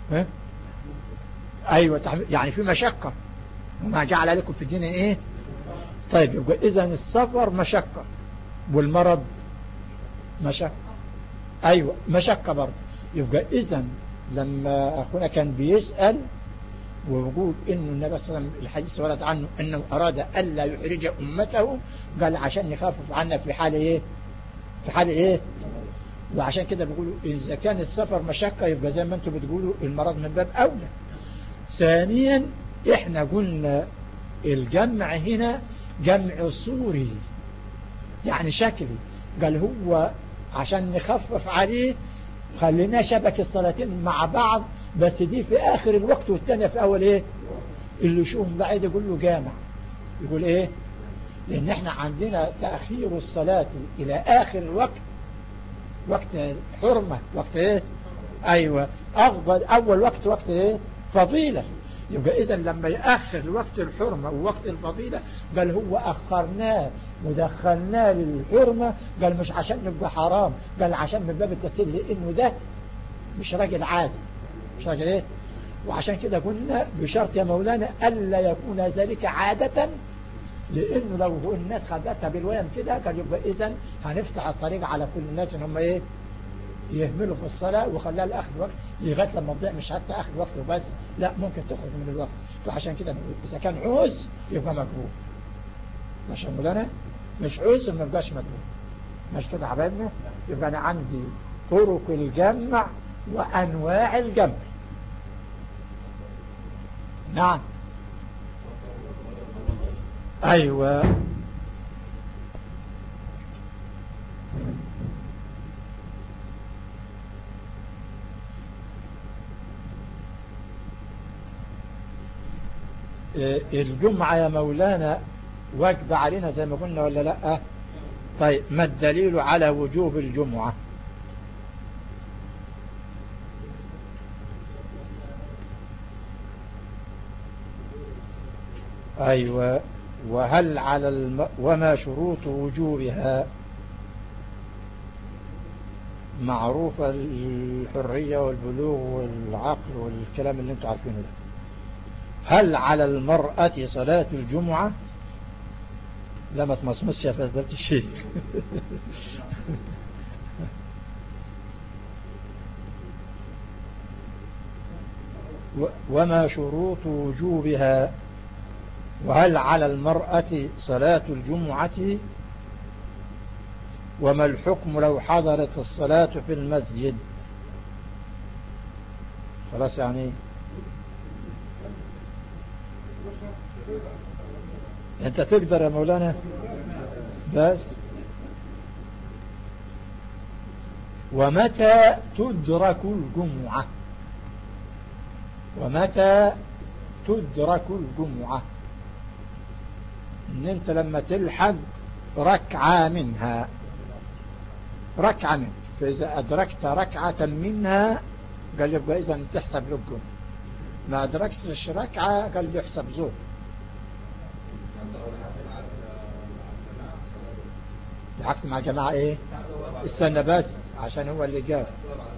ها؟ ايوه يعني في مشقة، وما جعل عليكم في الدين ايه. طيب يبقى اذا السفر مشقة والمرض مشقة. ايوه مشقة برضه. يبقى اذا لما اخونا كان بيسأل ويقول انه النبي صلى الله عليه وسلم الحديث ورد عنه انه اراد الا يحرج امته، قال عشان يخفف عنا في حال ايه، في حال ايه. وعشان كده بيقولوا اذا كان السفر مشقة يبقى زي ما انتم بتقولوا المرض من باب اولى. ثانيا احنا قلنا الجمع هنا جمع صوري يعني شكلي، قال هو عشان نخفف عليه خلينا شبك الصلاتين مع بعض، بس دي في آخر الوقت والتانية في أول إيه. اللي يشوفهم بعيد يقول له جامع، يقول إيه، لأن إحنا عندنا تأخير الصلاة إلى آخر الوقت وقت حرمة، وقت إيه. أيوة أفضل أول وقت وقت إيه، فضيلة. يبقى إذا لما يأخر وقت الحرمة ووقت الفضيلة قال هو أخرناه ودخلناه للحرمة، قال مش عشان نبقى حرام، قال عشان من باب التسهيل، لأنه ده مش راجل عادي، مش راجل إيه. وعشان كده قلنا بشرط يا مولانا ألا يكون ذلك عادة، لأنه لو الناس خدتها بالويم كده قال يبقى إذن هنفتح الطريق على كل الناس إن هم إيه يهملوا في الصلاة وخلاها لآخر الوقت لغاية لما تضيع، مش حتى آخر الوقت وبس، لا ممكن تخرج من الوقت. فعشان كده إذا كان عوز يبقى مقبول، مش مولانا مش عوز ما يبقاش مقبول، مش كده حبايبنا. يبقى أنا عندي طرق الجمع وأنواع الجمع. نعم أيوة الجمعة يا مولانا واجب علينا زي ما قلنا ولا لا؟ طيب ما الدليل على وجوب الجمعة؟ أيوة وهل على وما شروط وجوبها؟ معروفة الحرية والبلوغ والعقل والكلام اللي انتم عارفينه ده. هل على المرأة صلاة الجمعة؟ لا ما تمصمصش يا فضيلة الشيخ. وما شروط وجوبها؟ وهل على المرأة صلاة الجمعة؟ وما الحكم لو حضرت الصلاة في المسجد؟ خلاص يعني انت تقدر يا مولانا بس. ومتى تدرك الجمعة؟ ومتى تدرك الجمعة؟ ان انت لما تلحق ركعة منها، ركعة منها، فاذا ادركت ركعة منها قال يبقى اذا تحسب له الجمعة، ما ادركتش ركعة قال يحسب زور. لحقت مع جماعة ايه؟ استنى بس عشان هو اللي جاب.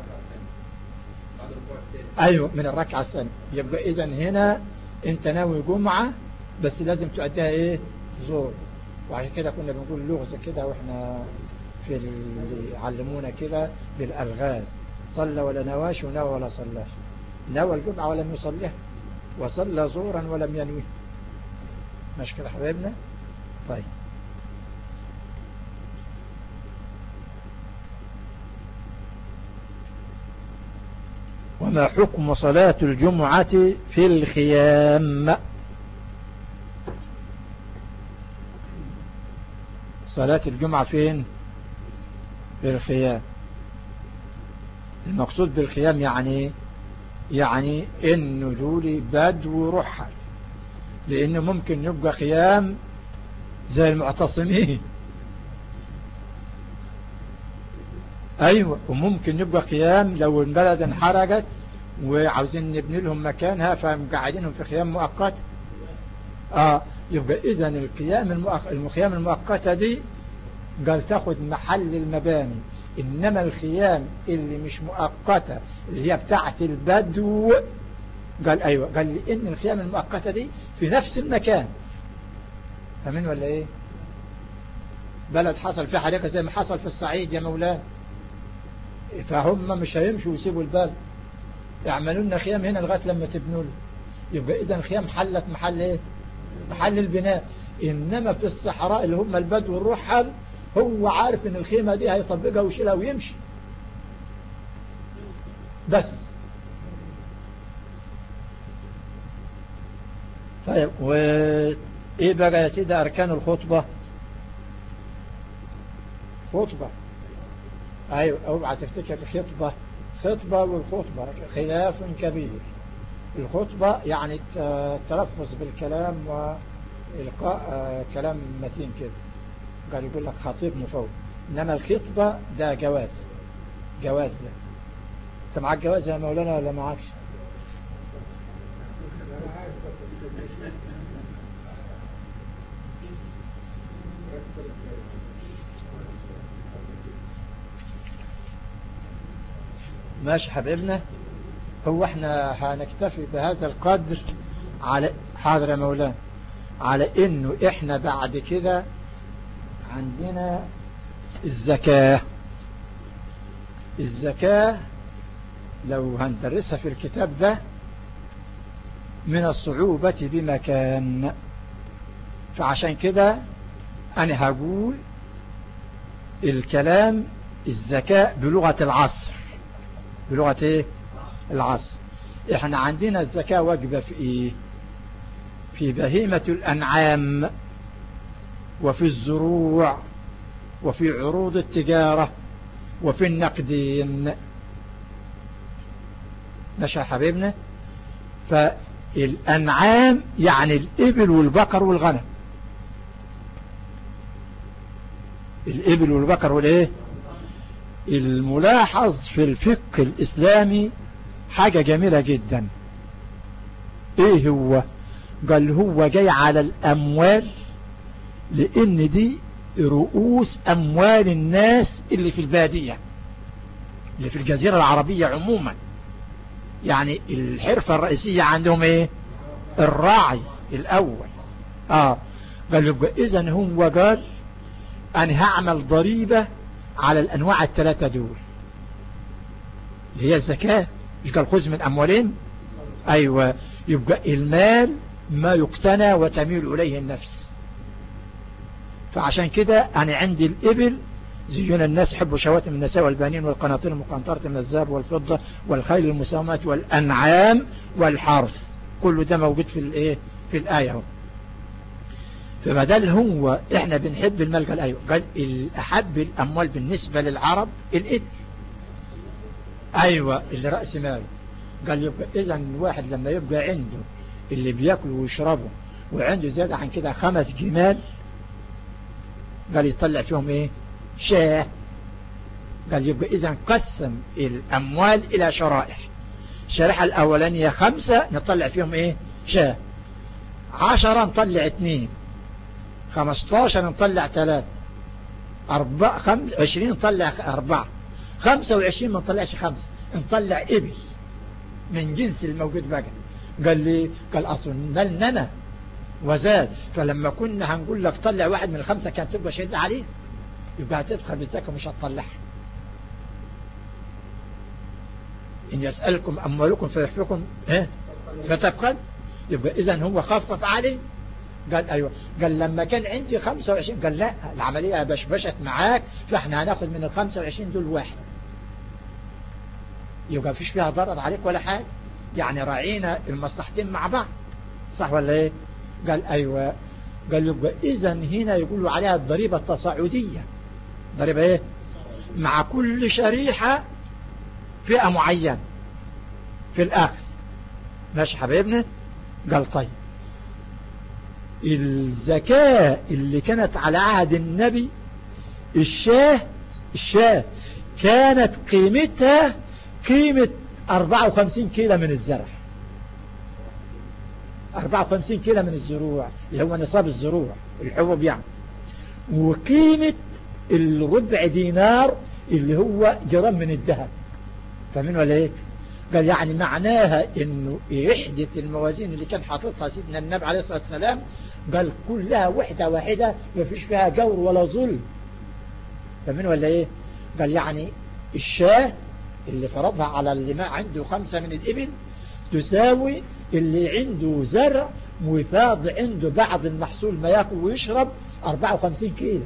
ايوه من الركعة الثانية. يبقى اذا هنا انت ناوي جمعة بس لازم تؤديها ايه؟ زور. وعشان كده كنا بنقول لغز كده واحنا في اللي علمونا كده بالالغاز، صلى ولا نواش ونوى ولا صلاش، نوى الجمعة ولم يصليها وصلى زورا ولم ينويه. مش كده حبايبنا؟ طيب وما حكم صلاة الجمعة في الخيام؟ صلاة الجمعة فين؟ في الخيام. المقصود بالخيام يعني انه دولي بدو رحل، لانه ممكن يبقى خيام زي المعتصمين. ايوه وممكن يبقى خيام لو البلد انحرقت وعاوزين نبني لهم مكانها فمقعدينهم في خيام مؤقت. يبقى اذا الخيام المؤقتة دي قال تاخد محل المباني إنما الخيام اللي مش مؤقتة اللي هي بتاعة البدو قال أيوة، قال لي إن الخيام المؤقتة دي في نفس المكان. فمن ولا إيه؟ بلد حصل فيه حريقة زي ما حصل في الصعيد يا مولانا، فهم مش هيمشوا ويسيبوا البلد، يعملوا لنا خيام هنا لغاية لما تبنوا له. يبقى إذا الخيام حلت محل إيه؟ محل البناء. إنما في الصحراء اللي هم البدو والرحل هو عارف إن الخيمة دي هيطبقها ويشيلها ويمشي بس. طيب وإيه بقى يا سيدي أركان الخطبة؟ خطبة، أيوة، اوعى تفتكر خطبة والخطبة خلاف كبير. الخطبة يعني التلفظ بالكلام وإلقاء كلام متين كده، قال يقول لك خطيب مفوض. إنما الخطبة ده جواز ده. أنت معاك جواز يا مولانا ولا معاكش؟ ماشي حبيبنا. هو احنا هنكتفي بهذا القدر على حاضر يا مولانا، على انه احنا بعد كده عندنا الزكاة لو هندرسها في الكتاب ده من الصعوبة بمكان. فعشان كده انا هقول الكلام الزكاة بلغة العصر. بلغة ايه؟ العصر. احنا عندنا الزكاة واجبة في ايه؟ في بهيمة الانعام وفي الزروع وفي عروض التجارة وفي النقدين. ماشي يا حبيبنا. فالانعام يعني الابل والبقر والغنم. الابل والبقر والايه؟ الملاحظ في الفقه الإسلامي حاجة جميلة جدا. ايه هو؟ قال هو جاي على الأموال لأن دي رؤوس أموال الناس اللي في البادية اللي في الجزيرة العربية عموما. يعني الحرفة الرئيسية عندهم ايه؟ الراعي الأول. قال يبقى إذن هو قال أنا هعمل ضريبة على الأنواع الثلاثة دول اللي هي الزكاة. مش قال خذ من أموالين؟ أيوة. يبقى المال ما يقتنى وتميل إليه النفس. فعشان كده أنا عندي الإبل زينا الناس حبوا شواتم النساء والبنين والقناطير المقنطرة من الذهب والفضة والخيل المسومة والأنعام والحرث. كل ده موجود في الإيه؟ في الآية. فبدل هو احنا بنحب المال قال ايوه، قال الاحب الاموال بالنسبة للعرب الابل. ايوه اللي رأس ماله. قال يبقى اذا الواحد لما يبقى عنده اللي بياكلوا ويشربوا وعنده زيادة عن كده 5 جمال قال يطلع فيهم ايه؟ شاه. قال يبقى اذا قسم الاموال الى شرائح. الشريحة الاولانية 5 نطلع فيهم ايه؟ شاه. 10 نطلع 2. 15 نطلع 3. 20 نطلع 4. 25 ما نطلعش 5 نطلع إبل من جنس الموجود بقى. قال لي قال أصل المال نما وزاد، فلما كنا هنقول لك طلع واحد من 5 كانت تبقى شدة عليه، يبقى هتدخل بالزكاة ومش هتطلعها. إن يسألكم أموالكم فيحفكم فتبخل. يبقى إذن هو خفف عليه. قال أيوة. قال لما كان عندي 25 قال لا العملية بشبشت معاك، فاحنا هناخد من 25 دول 1. يبقى فيش فيها ضرر عليك ولا حاجة، يعني راعينا المصلحتين مع بعض. صح ولا ايه؟ قال أيوة. قال يبقى إذن هنا يقولوا عليها الضريبة التصاعدية. ضريبة ايه؟ مع كل شريحة فئة معينة في الآخر. ماشي حبيبنا. قال طيب الزكاة اللي كانت على عهد النبي الشاه كانت قيمتها قيمة 54 كيلو من الزرع. 54 كيلو من الزروع اللي هو نصاب الزروع الحبوب يعني. وقيمة الربع دينار اللي هو جرام من الذهب. فاهمين ولا ايه؟ قال يعني معناها انه يحدث الموازين اللي كان حاططها سيدنا النبي عليه الصلاة والسلام، قال كلها وحدة واحدة ما فيش فيها جور ولا ظلم. فاهمين ولا ايه؟ قال يعني الشاه اللي فرضها على اللي ما عنده 5 من الإبل تساوي اللي عنده زرع ويفاض عنده بعض المحصول ما يأكل ويشرب 54 كيلو.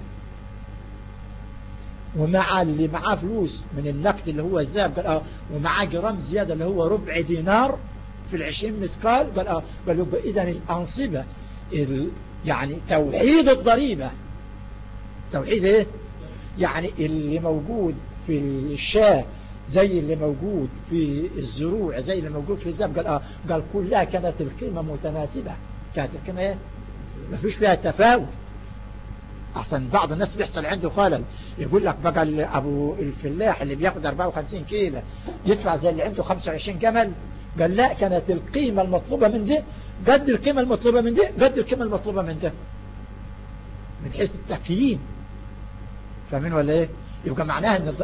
ومع اللي معاه فلوس من النقد اللي هو الذهب قال ومعاه جرام زيادة اللي هو ربع دينار في 20 مسكال قال قال يبقى إذا الأنصبة يعني توحيد الضريبة. توحيد ايه؟ يعني اللي موجود في الشاه زي اللي موجود في الزروع زي اللي موجود في الذهب قال قال كلها كانت القيمة متناسبة. كانت القيمة ايه؟ ما فيش فيها تفاوت. احسن بعض الناس بيحصل عنده خلل يقول لك بقى ابو الفلاح اللي بياخد 54 كيلو يدفع زي اللي عنده 25 جمل. قال لا، كانت القيمة المطلوبة من ده قد القيمة المطلوبة من ده قد القيمة المطلوبة من ده من حيث التقييم. فاهمين ولا ايه؟ يبقى معناها ان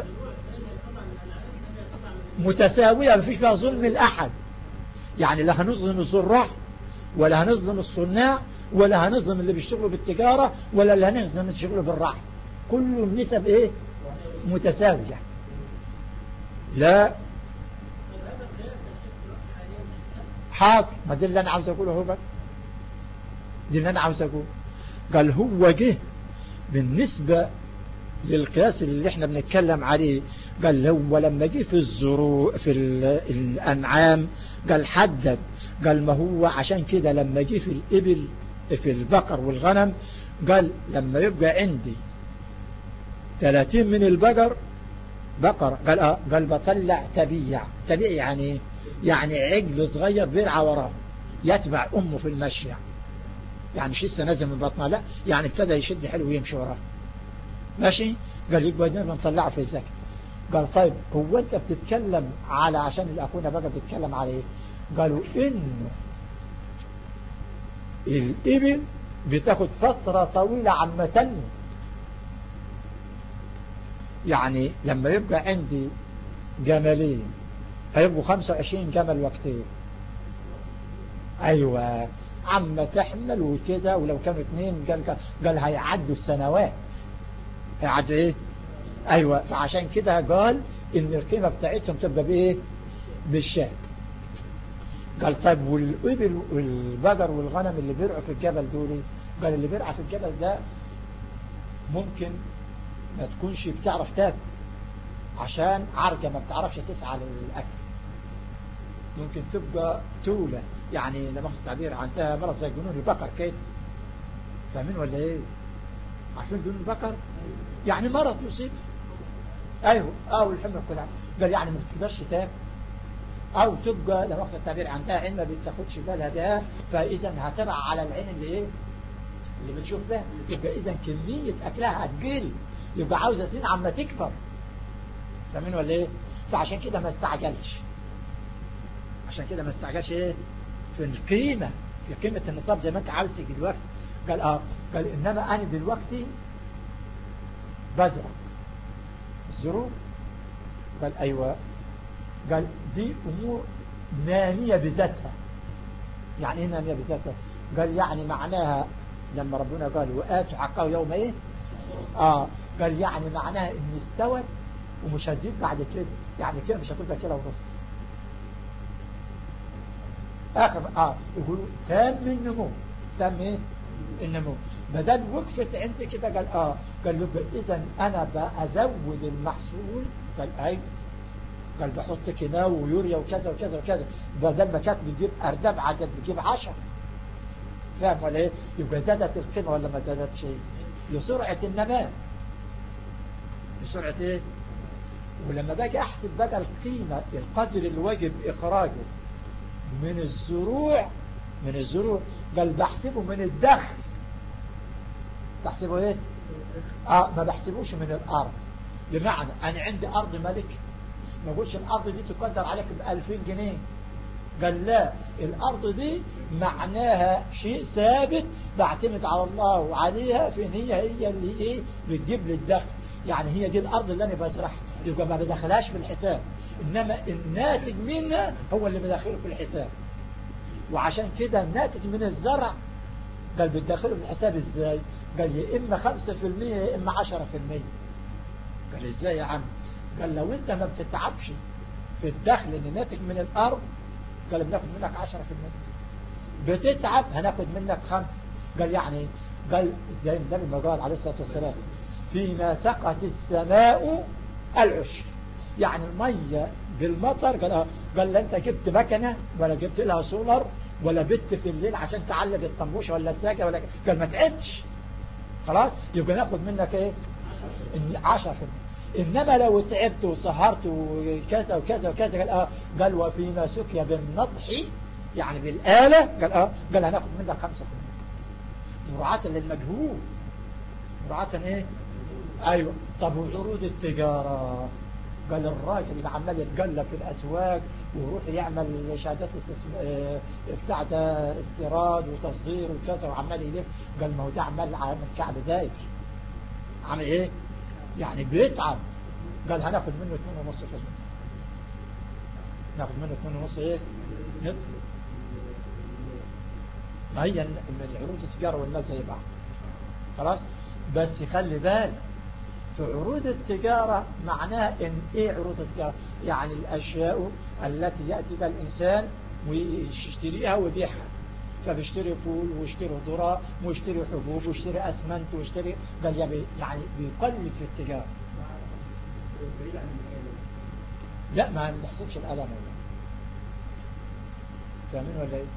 متساوية ما فيش فيها ظلم الأحد. يعني لا هنظلم الزراع ولا هنظلم الصناع ولا هنظلم اللي بيشتغلوا بالتجارة ولا اللي هنظلم اللي بيشتغلوا بالرعي. كل النسب ايه؟ متساوية. لا حاضر، ما دي اللي انا عاوز اقوله هو بس، دي اللي انا عاوز اقوله. قال هو جه بالنسبة للقياس اللي احنا بنتكلم عليه. قال هو لما جه في الزروع في الأنعام قال حدد، قال ما هو عشان كده لما جه في الإبل في البقر والغنم قال لما يبقى عندي 30 من البقر بقر قال قال بطلع تبيع. تبيع يعني عجل صغير بيرعى وراه يتبع أمه في المشي، يعني مش لسه نازل من بطنها، لا يعني ابتدى يشد حلو ويمشي وراه ماشي. قال يبقى ده نطلعه في الزكاة. قال طيب هو انت بتتكلم على عشان الأخونا بقى بتتكلم على ايه؟ قالوا انه الإبل بتاخد فترة طويلة عما تنمو. يعني لما يبقى عندي جملين هيبقوا 25 جمل وقتين، ايوه عما تحمل وكده، ولو كانوا 2 قال هيعدوا السنوات، هيعدوا ايه؟ ايوه. فعشان كده قال ان القيمة بتاعتهم تبقى بايه؟ بالشاة. قال طيب والإبل والبقر والغنم اللي بيرعوا في الجبل دول، قال اللي بيرعى في الجبل ده ممكن ما تكونش بتعرف تاكل عشان عرجة ما بتعرفش تسعى للأكل، ممكن تبقى تولة، يعني لما التعبير عندها مرض زي جنون البقر كده. فاهمين ولا ايه؟ عارفين جنون البقر؟ يعني مرض يصيب، ايوه والحمى كلها. قال يعني ما بتقدرش تاكل، او تبقى لما التعبير عندها عين ما بتاخدش بالها بها، فاذا هتبع على العين اللي ايه؟ اللي بتشوف بها. يبقى اذا كمية اكلها هتقل، يبقى عاوزة سنين عما تكبر. فاهمين ولا ايه؟ فعشان كده ما استعجلش، عشان كده ما استعجلش ايه؟ في القيمة، في قيمة النصاب زي ما انت عاوز تيجي دلوقتي. قال قال انما انا دلوقتي بزرع الزروع. قال ايوه. قال دي امور نامية بذاتها. يعني ايه نامية بذاتها؟ قال يعني معناها لما ربنا قال وآتوا حقه يوم ايه؟ قال يعني معناها ان استوت ومش هتزيد بعد كده، يعني كده مش هتبقى كده ونص. اخر يقولوا تام النمو، تام ايه؟ النمو. بدل وقفت عند كده قال قال له اذا انا بأزود المحصول. قال اي. قال بحط كيناو ويوريا وكذا وكذا وكذا، بدل ما كانت بتجيب ارداب عدد بتجيب 10. فاهم ولا ايه؟ يبقى زادت القيمة ولا ما زادت شيء؟ لسرعة النماء، لسرعة ايه؟ ولما باجي احسب بقى القيمة القدر اللي واجب اخراجه من الزروع قال بحسبه من الدخل. بحسبه ايه؟ ما بحسبوش من الارض. بمعنى انا عندي ارض ملك، ما اقولش الارض دي تقدر عليك ب2000 جنيه. قال لا، الارض دي معناها شيء ثابت بعتمد على الله وعليها في ان هي اللي ايه بتجيب لي الدخل. يعني هي دي الارض اللي انا بزرعها، يبقى ما بدخلهاش في الحساب، إنما الناتج منها هو اللي بدخله في الحساب. وعشان كده الناتج من الزرع قال بتدخله في الحساب ازاي؟ قال يا إما 5% يا إما 10%. قال ازاي يا عم؟ قال لو انت ما بتتعبش في الدخل اللي ناتج من الأرض، قال بناخد منك 10%. بتتعب هناخد منك 5. قال يعني قال زي النبي ما قال عليه الصلاة والسلام فيما سقت السماء العشر، يعني المية بالمطر. قال لا انت جبت مكنة ولا جبت لها سولر ولا بت في الليل عشان تعلق الطنبوشة ولا الساقة ولا قال ما تعدش خلاص، يبقى ناخد منك ايه 10%. انما لو تعبت وسهرت وكذا وكذا وكذا قال وفيما سقي بالنضح يعني بالآلة قال هناخد منك 5%. مراعاة للمجهول، مراعاة ايه؟ ايوه. طب وعروض التجارة؟ قال الراجل اللي عمال يتقلب في الاسواق ويروح يعمل شهادات بتاع ده استيراد وتصدير وكذا وعمال يلف، قال ما هو ده عمال كعب داير، عمل ايه؟ يعني بيتعب. قال هناخد منه 2.5%. ناخد منه 2.5 ايه؟ ما هي العروض التجارة والمال زي بعض خلاص. بس خلي بالك في عروض التجارة معناها ان ايه عروض التجارة؟ يعني الاشياء التي يأتي بها الانسان ويشتريها ويبيعها، فبيشتري فول ويشتري ذرة ويشتري حبوب ويشتري اسمنت ويشتري، قال يعني بيقلل في التجارة. لا ما نحسبش الألم ولا فاهمين ولا ايه؟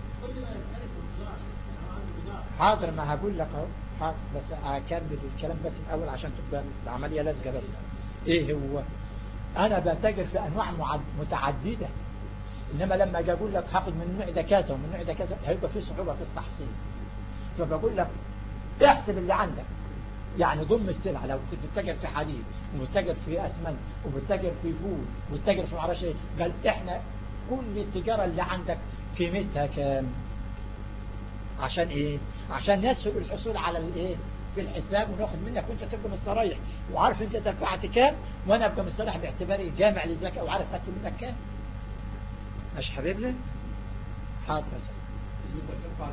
حاضر ما هقول لك اهو، بس اكمل الكلام بس الاول عشان تبقى العمليه لازقه. بس ايه هو؟ انا بتاجر في انواع متعدده، انما لما اجي اقول لك هاخد من النوع ده كذا ومن النوع ده كذا هيبقى في صعوبه في التحصيل. فبقول لك احسب اللي عندك، يعني ضم السلعه. لو كنت بتتاجر في حديد وبتتاجر في اسمنت وبتتاجر في فول وبتتاجر في معرفش ايه، قال احنا كل التجاره اللي عندك قيمتها كام؟ عشان ايه؟ عشان يسهل الحصول على الايه في الحساب وناخد منك وانت تبقى مستريح وعارف انت دفعت كام، وانا ابقى مستريح باعتباري جامع للزكاه وعارف خدت منك كام. مش حبيبنا؟ حاضر يا سيدي.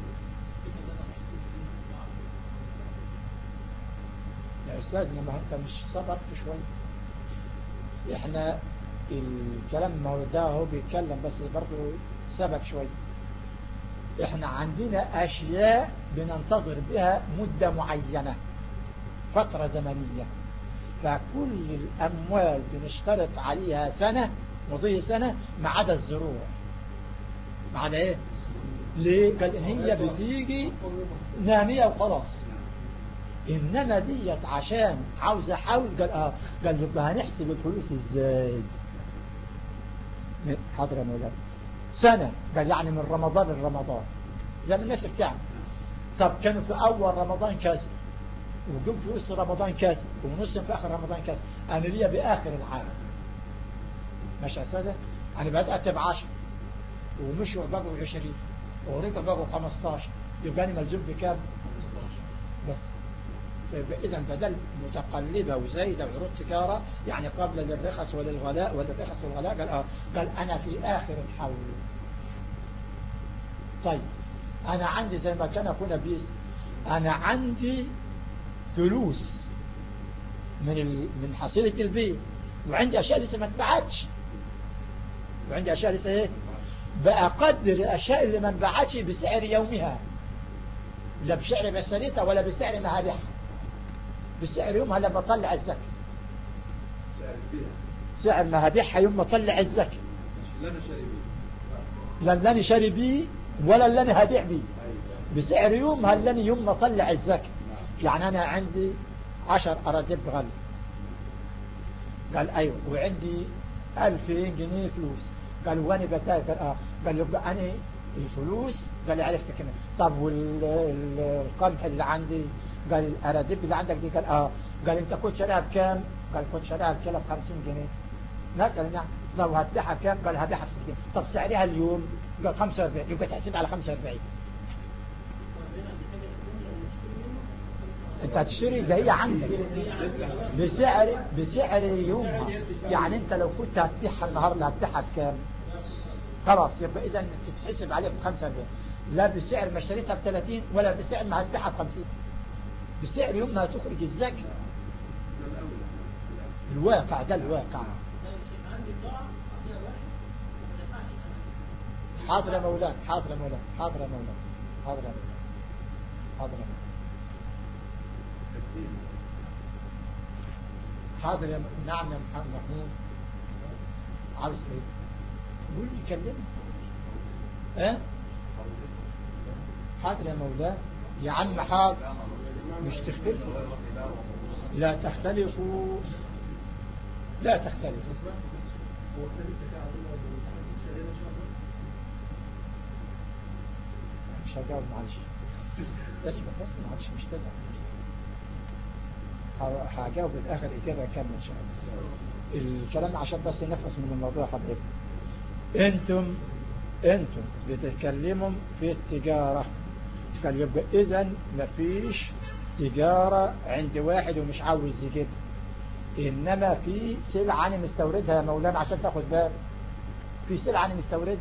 يا استاذنا ما انت مش صبرت شويه؟ احنا الكلام ما هو ده هو بيتكلم بس برضه سبق شويه. احنا عندنا اشياء بننتظر بها مدة معينة، فترة زمنية، فكل الاموال بنشترط عليها سنة مضي سنة ما عدا الزروع. ما عدا ايه؟ ليه؟ قال ان هي بتيجي نامية وخلاص، انما ديت عشان عاوز احاول قال يبقى هنحسب الفلوس ازاي؟ حاضر يا مولانا. سنة، قال يعني من رمضان لرمضان زي ما الناس بتعمل. طب كانوا في اول رمضان كذا وجم في وسط رمضان كذا ونص في اخر رمضان كذا، انا ليا باخر العام. ماشي يا ساده؟ انا بدات ب10 ومشوا بقوا 20 ورجعوا بقوا 15، يبقى انا ملزوم بكام؟ 15 بس. إذا بدل متقلبة وزايدة وعروض تجارة يعني قبل للرخص وللغلاء وللرخص والغلاء، قال أنا في آخر الحول. طيب أنا عندي زي ما كان أخونا بيس، أنا عندي فلوس من حصيلة البيت، وعندي أشياء لسه ما اتباعتش، وعندي أشياء لسه إيه؟ بأقدر الأشياء اللي ما انباعتش بسعر يومها، لا بسعر بسريتها ولا بسعر ما هبيعها، بسعر يومها لما اطلع الزكاة. سعر ما هبيعها يوم ما اطلع الزكاة، لا اللي انا شاري بيه ولا اللي انا هبيع بيه، بسعر يومها اللي انا يوم ما اطلع الزكاة. يعني انا عندي 10 أراديب غلة، قال ايوه، وعندي 2000 جنيه فلوس، قال وانا بتاجر قال له انا الفلوس، قال لي عرفت كده. طب والقمح اللي عندي، قال الأراديب اللي عندك دي، قال انت كنت شاريها بكام؟ قال كنت شاريها الكيلو ب50 جنيه مثلا يعني. لو هتبيعها بكام؟ قال هبيعها ب60 جنيه. طب سعرها اليوم؟ قال 45، يبقى تحسب على 45. انت هتشتري ده هي عندك بسعر يومها. يعني انت لو كنت هتبيعها النهارده هتبيعها بكام؟ خلاص يبقى اذا تتحسب عليك ب45، لا بسعر ما اشتريتها ب30 ولا بسعر ما هتبيعها ب50. بسعر يومها هتخرج الزكاة. الواقع ده الواقع. حاضر يا مولانا، حاضر يا مولانا، حاضر يا مولانا، حاضر يا مولانا، حاضر يا مولانا، حاضر يا نعم يا محمد محمود. عاوز ايه؟ قول لي كلمني. حاضر يا مولانا يا عم حاضر. مش تختلفوا، لا تختلفوا، لا تختلفوا. مش هجاوب معلش، اسمع بس معلش مش تزعل. هجاوب الاخر اجابه كامله ان شاء الله. الكلام عشان بس نخلص من الموضوع حضرتك. انتم بتتكلموا في التجاره، قال يبقى اذا مفيش تجاره عند واحد ومش عاوز يجيب، انما في سلعه انا مستوردها يا مولانا عشان تاخد بالك. في سلعه انا مستوردها.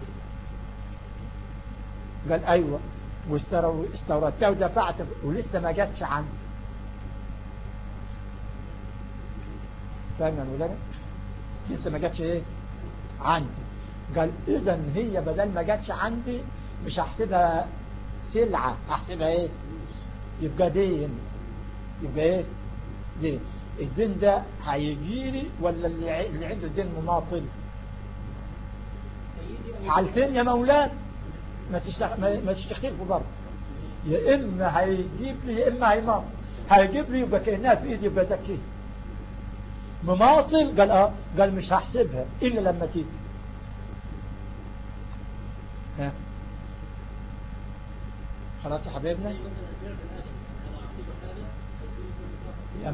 قال ايوه واستوردتها ودفعت ولسه ما جاتش عندي. فاهم يا مولانا؟ لسه ما جاتش ايه عندي. قال اذا هي بدل ما جاتش عندي مش هحسبها سلعه، هحسبها ايه؟ يبقى دين. يبقى ايه؟ دين. الدين ده هيجيلي ولا اللي عنده الدين مماطل؟ حالتين يا مولانا ما تشتخلفوا برضه. يا اما هيجيب لي يا اما هيماطل. هيجيب لي يبقى كأنها في ايدي يبقى زكيه. مماطل قال مش هحسبها الا لما تيجي. خلاص يا حبيبنا. يا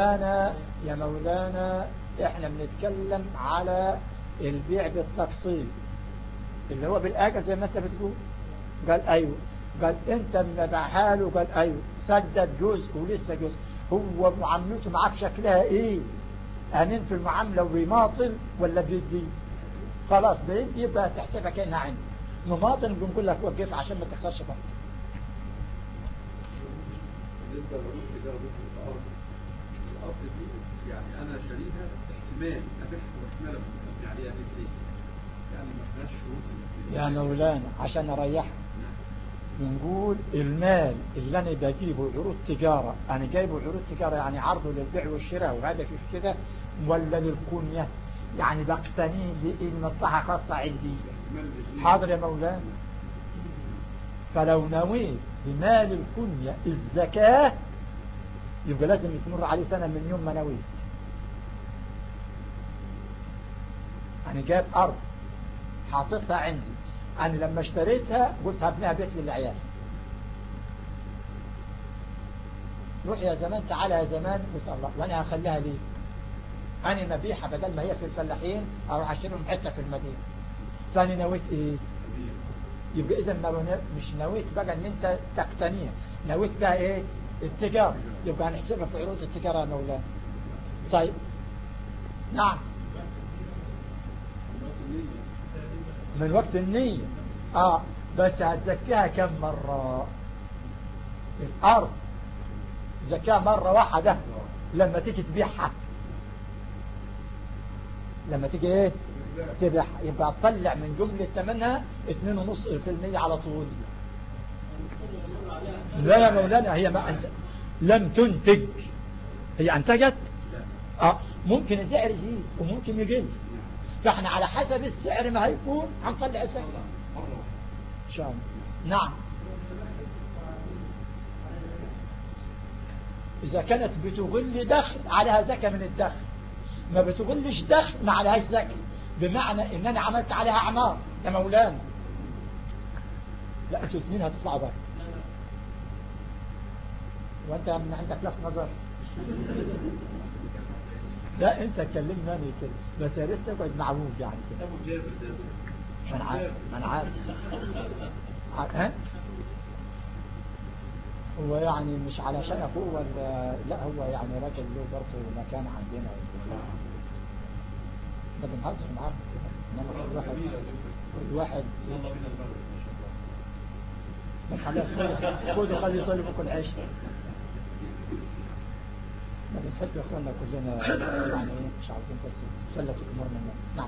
مولانا احنا بنتكلم على البيع بالتفصيل اللي هو بالآجل زي ما انت بتقول. قال ايوه. قال انت ما باعها له. قال ايوه. سدد جزء ولسه جزء. هو معاملته معاك شكلها ايه؟ امين في المعامله وبيماطل ولا بيدي؟ خلاص بيدي يبقى تحسبها كانها عندي. مماطل بنقول لك وقف عشان ما تخسرش بقى. بالنسبه للتجاره الارض دي يعني انا شاريها احتمال ابيعها واحتمال ابني عليها مثلين، يعني ما فيهاش شروط. يا مولانا عشان اريحك بنقول المال اللي انا بجيبه عروض تجاره، انا جايبه عروض تجاره يعني عرضه للبيع والشراء وهذا في كده، ولا للكنيه يعني بقتنيه لمصلحه خاصه عندي. حاضر يا مولانا. فلو نويت بمال الكنيه الزكاه يبقى لازم يتمر عليه سنه من يوم ما نويت. انا جايب ارض حاططها عندي، أنا لما اشتريتها قلت هبنيها بيت للعيال. روح يا زمان تعالى يا زمان. قلت الله وأنا هخليها ليه؟ أنا مبيحة بدل ما هي في الفلاحين أروح أشتريهم حتة في المدينة. فأنا نويت إيه؟ يبقى إذا مش نويت بقى إن أنت تقتنيها، نويت بقى إيه؟ التجارة. يبقى هنحسبها في عروض التجارة يا مولانا. طيب نعم من وقت النية. بس هتزكيها كم مرة؟ الأرض زكاها مرة واحدة لما تيجي تبيعها. لما تيجي ايه تبيعها يبقى تطلع من جملة ثمنها 2.5% على طول. لا يا مولانا هي ما لم تنتج، هي انتجت. ممكن السعر يزيد وممكن يقل، فاحنا على حسب السعر ما هيكون هنطلع الزكاة ان شاء الله. نعم اذا كانت بتغل دخل عليها زكاة من الدخل، ما بتغلش دخل ما عليهاش زكاة. بمعنى ان انا عملت عليها اعمار يا مولانا. لا انتوا الاثنين هتطلعوا بره. وانت من عندك لف نظر. لا انت تكلمني انا كده بس يا ريت تقعد معوج يعني كده. ما انا عارف. ها هو يعني مش علشان أخوه ولا لا، هو يعني راجل له برضه مكان عندنا. احنا بنهزر معاهم كده، انما كل واحد خلاص خذوا خلي يصلي بكم العشاء. احنا بنحب يا اخواننا كلنا، يعني ايه مش عاوزين بس فلة امورنا. نعم.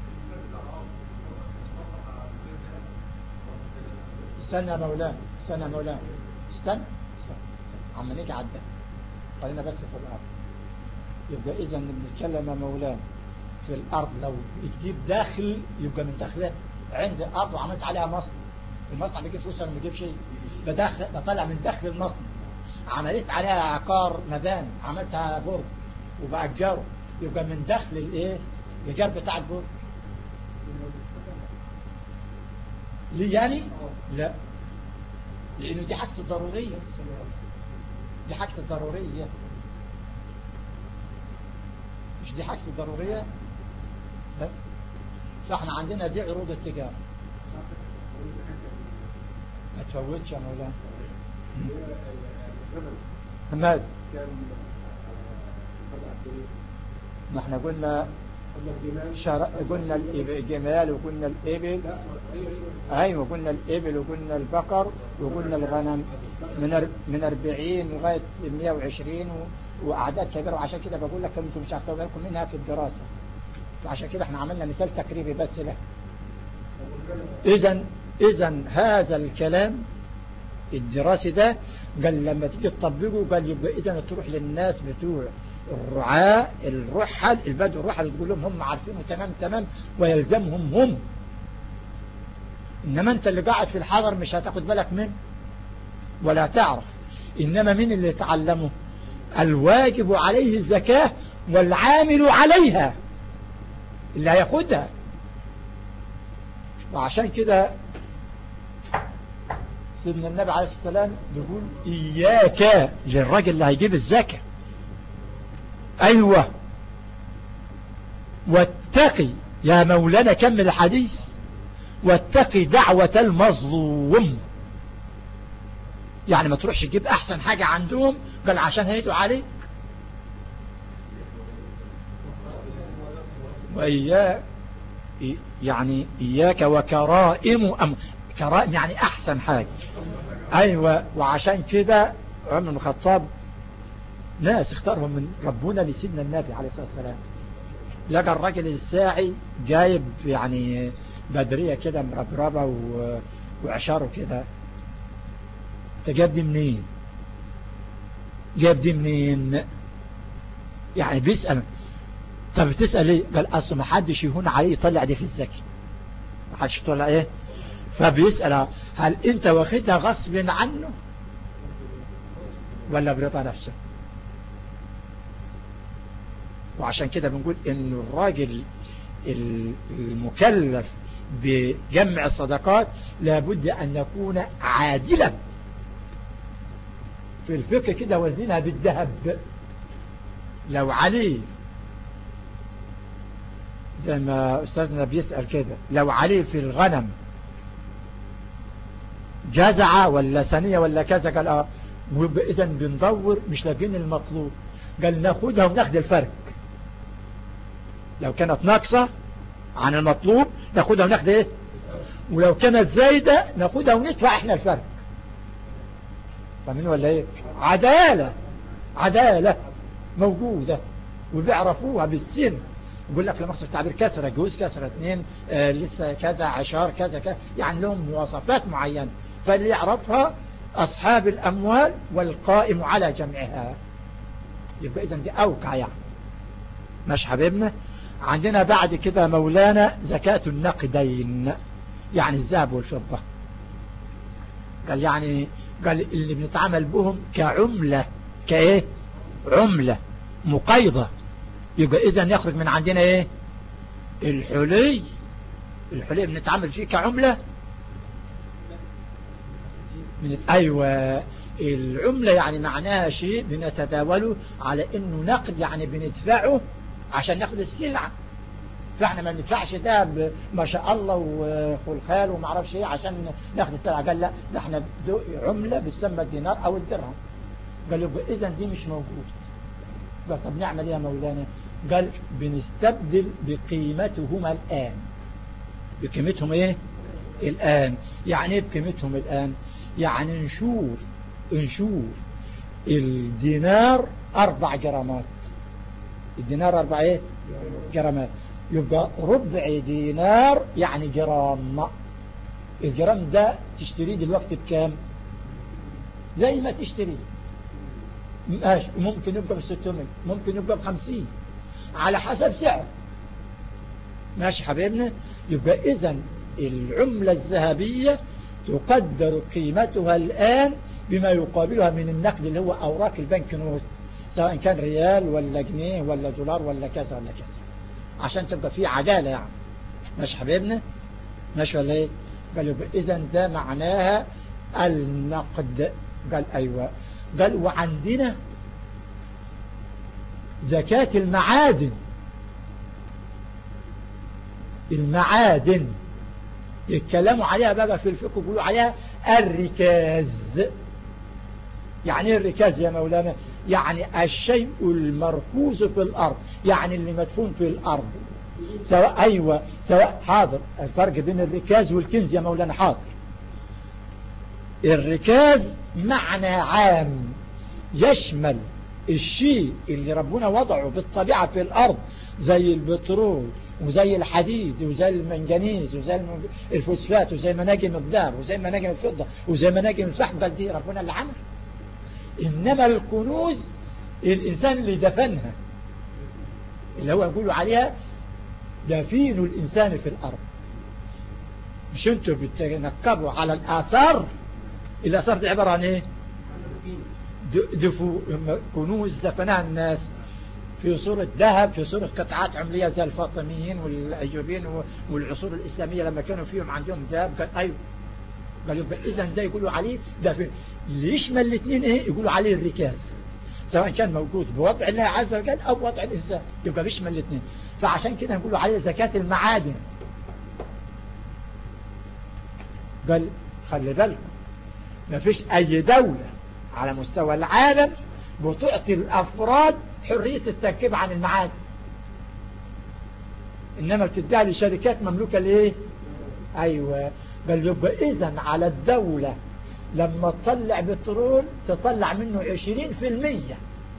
استنى يا مولانا، استنى يا مولانا، استنى عم نيجي على الدم، خلينا بس في الارض. يبقى اذا بنتكلم يا مولانا في الارض، لو بتجيب داخل يبقى من داخلها. عندي ارض وعملت عليها مصنع، المصنع بيجيب فلوس ولا ما بيجيب شيء؟ بطلع من داخل المصنع. عملت عليها عقار مباني، عملتها برج وبأجره، يبقى من داخل الايه الايجار بتاع البرج. ليه يعني؟ لا، لانه دي حاجة الضرورية، دي حاجة الضرورية، مش دي حاجة الضرورية بس. فاحنا عندنا دي عروض التجارة، ما تفوتش يا مولانا. ماذا؟ ما احنا قلنا قلنا الجمال وقلنا الإبل، ايوه قلنا الإبل وقلنا البقر وقلنا الغنم من 40 لغاية 120 وأعداد كبيرة. وعشان كده بقول لك انتم مش هتاخدوا بالكم منها في الدراسة، وعشان كده احنا عملنا مثال تقريبي بس له. إذا هذا الكلام الدراسي ده قال لما تيجي تطبقه قال يبقى إذا تروح للناس بتوع الرعاة الرحل البدو الرحل تقول لهم هم عارفينه تمام ويلزمهم هم. إنما أنت اللي قاعد في الحضر مش هتاخد بالك منه ولا تعرف. إنما مين اللي يتعلمه؟ الواجب عليه الزكاة والعامل عليها اللي هياخدها. وعشان كده سيدنا النبي عليه الصلاة والسلام بيقول إياك للراجل اللي هيجيب الزكاة، أيوة، واتقي يا مولانا كمل الحديث، واتقي دعوة المظلوم. يعني ما تروحش تجيب أحسن حاجة عندهم قال عشان هيدوا عليك. وإياك يعني إياك وكرائم كرائم يعني أحسن حاجة، أيوة. وعشان كده عمر بن الخطاب ناس اختارهم من ربنا لسيدنا النبي عليه الصلاة والسلام. لقى الراجل الساعي جايب يعني بدرية كده مربربة وعشاره كده. جاب دي منين؟ جاب دي منين؟ يعني بيسأل. طب بتسأل ايه؟ قال اصل ما حدش يهون عليه يطلع دي في الزكاة، ما حدش يطلع ايه. فبيسأل هل انت واخدها غصب عنه ولا برضا نفسه؟ وعشان كده بنقول ان الراجل المكلف بجمع الصدقات لابد ان يكون عادلا. في الفقه كده وزنها بالذهب، لو عليه زي ما أستاذنا بيسأل كده، لو عليه في الغنم جزعة ولا ثانية ولا كذا قال إذا بندور مش لاقين المطلوب، قال ناخدها وناخد الفرق. لو كانت ناقصة عن المطلوب ناخدها وناخد ايه، ولو كانت زايدة ناخدها وندفع احنا الفرق. فاهمين ولا ايه؟ عدالة موجودة وبيعرفوها بالسن. يقول لك لمصر التعبير كسرة جوز كسرة 2 لسه كذا عشار كذا يعني لهم مواصفات معينة، فاللي يعرفها أصحاب الأموال والقائم على جمعها. يبقى إذن دي أوقع يعني. مش حبيبنا عندنا بعد كده مولانا زكاة النقدين، يعني الذهب والفضة. قال يعني قال اللي بنتعامل بهم كعملة، كايه عملة مقيضة. يبقى اذا يخرج من عندنا ايه الحلي بنتعامل فيه كعملة ايوه العملة يعني معناها شيء بنتداوله على انه نقد، يعني بندفعه عشان ناخد السلعة. فاحنا ما ندفعش ده ما شاء الله والخال وما اعرفش ايه عشان ناخد السلعة. قال لا، ده احنا عملة بتسمى الدينار او الدرهم. قال له اذا دي مش موجود. قال طب نعمل ايه يا مولانا؟ قال بنستبدل بقيمتهما الآن. بقيمتهم ايه الآن؟ يعني ايه بقيمتهم الآن؟ يعني نشوف الدينار 4 جرامات. الدينار 4 ايه جرامات. يبقى ربع دينار يعني جرام. الجرام ده تشتريه دلوقتي بكام؟ زي ما تشتريه. ماشي، ممكن يبقى ب600، ممكن يبقى ب50 على حسب سعر. ماشي حبيبنا. يبقى إذن العملة الذهبية تقدر قيمتها الآن بما يقابلها من النقد اللي هو أوراق البنك نوت، سواء كان ريال ولا جنيه ولا دولار ولا كذا ولا كذا، عشان تبقى فيه عدالة يعني. ماشي حبيبنا؟ ماشي ولا ايه؟ قال يبقى إذن ده معناها النقد. قال أيوة. قال وعندنا زكاة المعادن. المعادن يتكلموا عليها بقى في الفقه، يقولوا عليها الركاز. يعني ايه الركاز يا مولانا؟ يعني الشيء المركوز في الأرض، يعني اللي مدفون في الأرض. سواء أيوة سواء. حاضر، الفرق بين الركاز والكنز يا مولانا. حاضر. الركاز معنى عام يشمل الشيء اللي ربنا وضعه بالطبيعة في الأرض، زي البترول وزي الحديد وزي المنجنيز وزي الفوسفات وزي مناجم الذهب وزي مناجم الفضة وزي مناجم الفحم. بل دي ربنا اللي عمل. إنما الكنوز الإنسان اللي دفنها، اللي هو يقولوا عليها دفين الإنسان في الأرض. مش انتوا بتنكبوا على الآثار؟ الآثار دي عبارة عن ايه؟ كنوز دفنها الناس في صورة ذهب، في صورة قطعات عملية زي الفاطميين والأيوبيين والعصور الإسلامية لما كانوا فيهم عندهم ذهب. قال أيوه. قالوا يبقى إذن ده يقولوا عليه دفن. اللي يشمل الاثنين ايه؟ يقولوا عليه الركاز، سواء كان موجود بوضع الله عز وجل أو بوضع الإنسان، يبقى بيشمل الاثنين. فعشان كده يقولوا عليه زكاة المعادن. قال خلي بالكم، ما فيش أي دولة على مستوى العالم بتعطي الأفراد حرية التركيب عن المعادن، إنما بتديها لشركات مملوكة لإيه؟ أيوة. بل يبقى إذن على الدولة لما تطلع بترول تطلع منه 20%.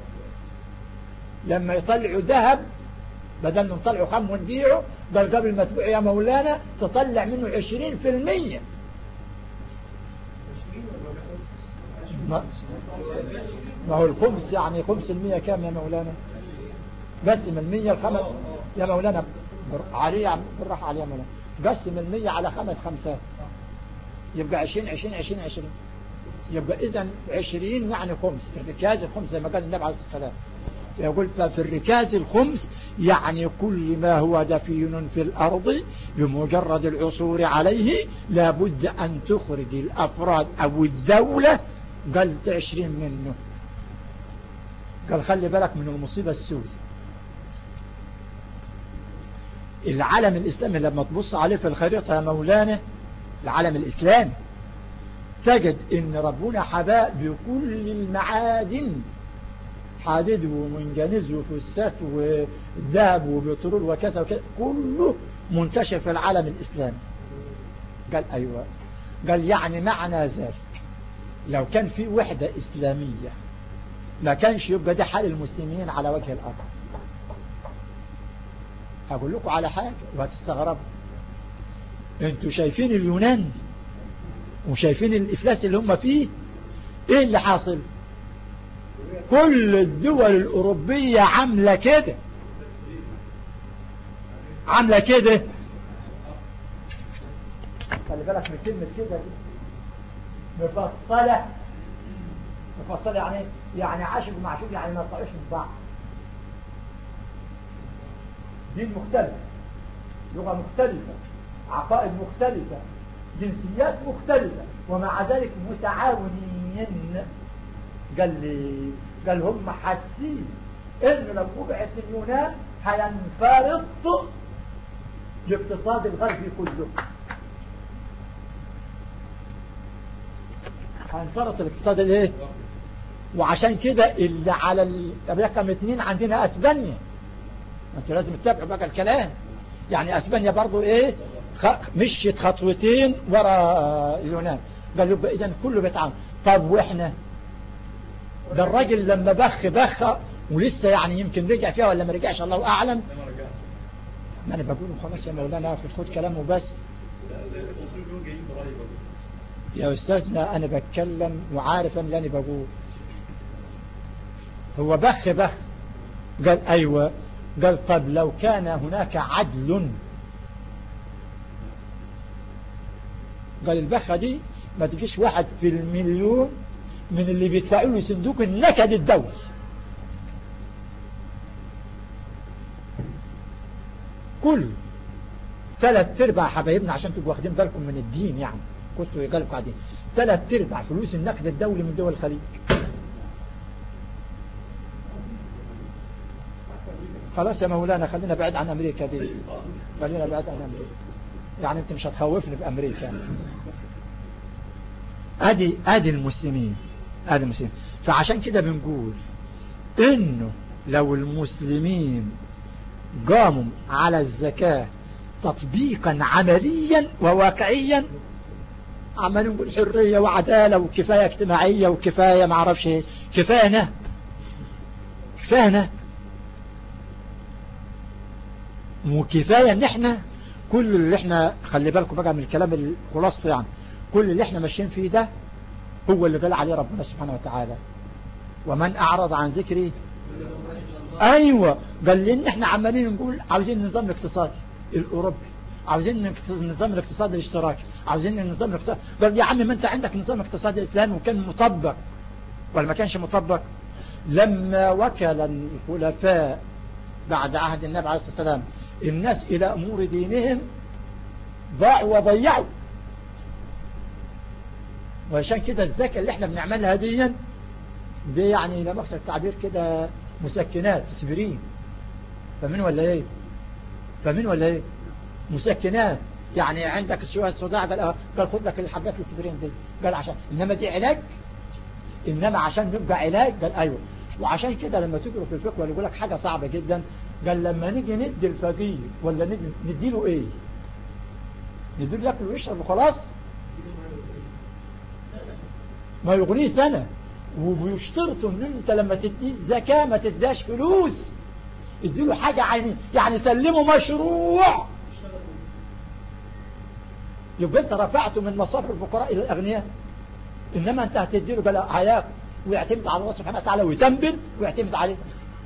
لما يطلعوا ذهب بدل ما نطلعوا خام ونبيعه، بل قبل ما تبيع يا مولانا تطلع منه 20%. ما هو الخمس يعني 5% كام يا مولانا؟ قسم 100 الخمس يا مولانا عليه بالراحة عليه يا مولانا. قسم 100 على 5 خمسات يبقى 20 20 20 20. يبقى إذن 20 يعني خمس. الركاز الخمس زي ما قال النبي عليه الصلاة والسلام، يقول ففي الركاز الخمس يعني كل ما هو دفين في الأرض بمجرد العثور عليه لابد أن تخرج الأفراد أو الدولة قال 20 منه. قال خلي بالك من المصيبة السوداء. العالم الإسلامي لما تبص عليه في الخريطة يا مولانا، العالم الإسلامي تجد ان ربنا حباء بكل المعادن، حديد ومنجنيز وفسات وذهب وبترول وكذا وكذا، كله منتشر في العالم الإسلامي. قال أيوة. قال يعني معنى ذلك لو كان في وحدة إسلامية ما كانش يبقى ده حال المسلمين على وجه الأرض. هقول لكم على حاجة وهتستغربوا. انتوا شايفين اليونان وشايفين الإفلاس اللي هم فيه؟ ايه اللي حاصل؟ كل الدول الأوروبية عاملة كده، عاملة كده. خلي بالك من كلمة كده دي، مفصلة. مفصلة يعني يعني عاشق ومعشوق، يعني ما يطلعوش من بعض. دين مختلف، لغة مختلفة، عقائد مختلفة، جنسيات مختلفة، ومع ذلك متعاونين. قال هم حاسين ان لو وقعت اليونان هينفرط الاقتصاد الغربي كله، هنفرط الاقتصاد الايه. وعشان كده اللي على رقم 2 عندنا اسبانيا. انتوا لازم تتابعوا بقى الكلام. يعني اسبانيا برضو ايه مشيت خطوتين ورا اليونان. قال له اذا كله بيتعامل. طب واحنا ده الراجل لما بخ ولسه يعني يمكن رجع فيها ولا ما رجعش الله اعلم. ما انا بقول خلاص يا مولانا خد كلامه بس يا استاذنا. انا بتكلم وعارف ان اللي انا بقول. هو بخ قال ايوه. قال طب لو كان هناك عدل. قال البخة دي ما تجيش 1 في المليون من اللي بيدفعوا له صندوق النكد الدولي. كل 3/4 حبايبنا عشان تبقوا واخدين بالكم من الدين. يعني كنتوا يقالوا قاعدين 3/4 فلوس النقد الدولي من دول الخليج. خلاص يا مولانا خلينا بعيد عن امريكا دي. خلينا بعيد عن امريكا. يعني انت مش هتخوفني بامريكا. ادي المسلمين. فعشان كده بنقول انه لو المسلمين قاموا على الزكاة تطبيقا عمليا وواقعيا، عمالين نقول حرية وعدالة وكفاية اجتماعية وكفاية ما اعرفش ايه، كفاية وكفاية ان احنا كل اللي احنا خلي بالكم بقى من الكلام خلاصته. يعني كل اللي احنا ماشيين فيه ده هو اللي قال عليه ربنا سبحانه وتعالى ومن اعرض عن ذكري. ايوه قال لي ان احنا عمالين نقول عاوزين النظام الاقتصادي الاوروبي، عاوزين النظام الاقتصادي الاشتراكي، عاوزين النظام الاقتصادي. قال يا عم ما انت عندك نظام اقتصادي اسلامي وكان مطبق ولا ما كانش مطبق؟ لما وكل الخلفاء بعد عهد النبي عليه الصلاة والسلام الناس الى امور دينهم ضاعوا وضيعوا. وعشان كده الزكاة اللي احنا بنعملها دي يعني لا مقصد التعبير كده مسكنات تسبرين. فمن ولا ايه مسكنات. يعني عندك شوية صداع قال خد لك الحبات السبرين دي. قال عشان انما دي علاج. انما عشان نبقى علاج. قال ايوه. وعشان كده لما تقروا في الفقه ولا يقول لك حاجة صعبة جدا. قال لما نيجي ندي الفقير ولا نديله ايه؟ نديله ياكل ويشرب وخلاص؟ ما يغنيه سنة. وبيشترطوا ان انت لما تدي زكاة ما تداش فلوس، اديله حاجة عينية. يعني سلمه مشروع. يبقى انت رفعته من مصارف الفقراء الى الاغنياء. انما انت هتديله بلا عياق ويعتمد على الله سبحانه وتعالى ويتنبل ويعتمد عليه.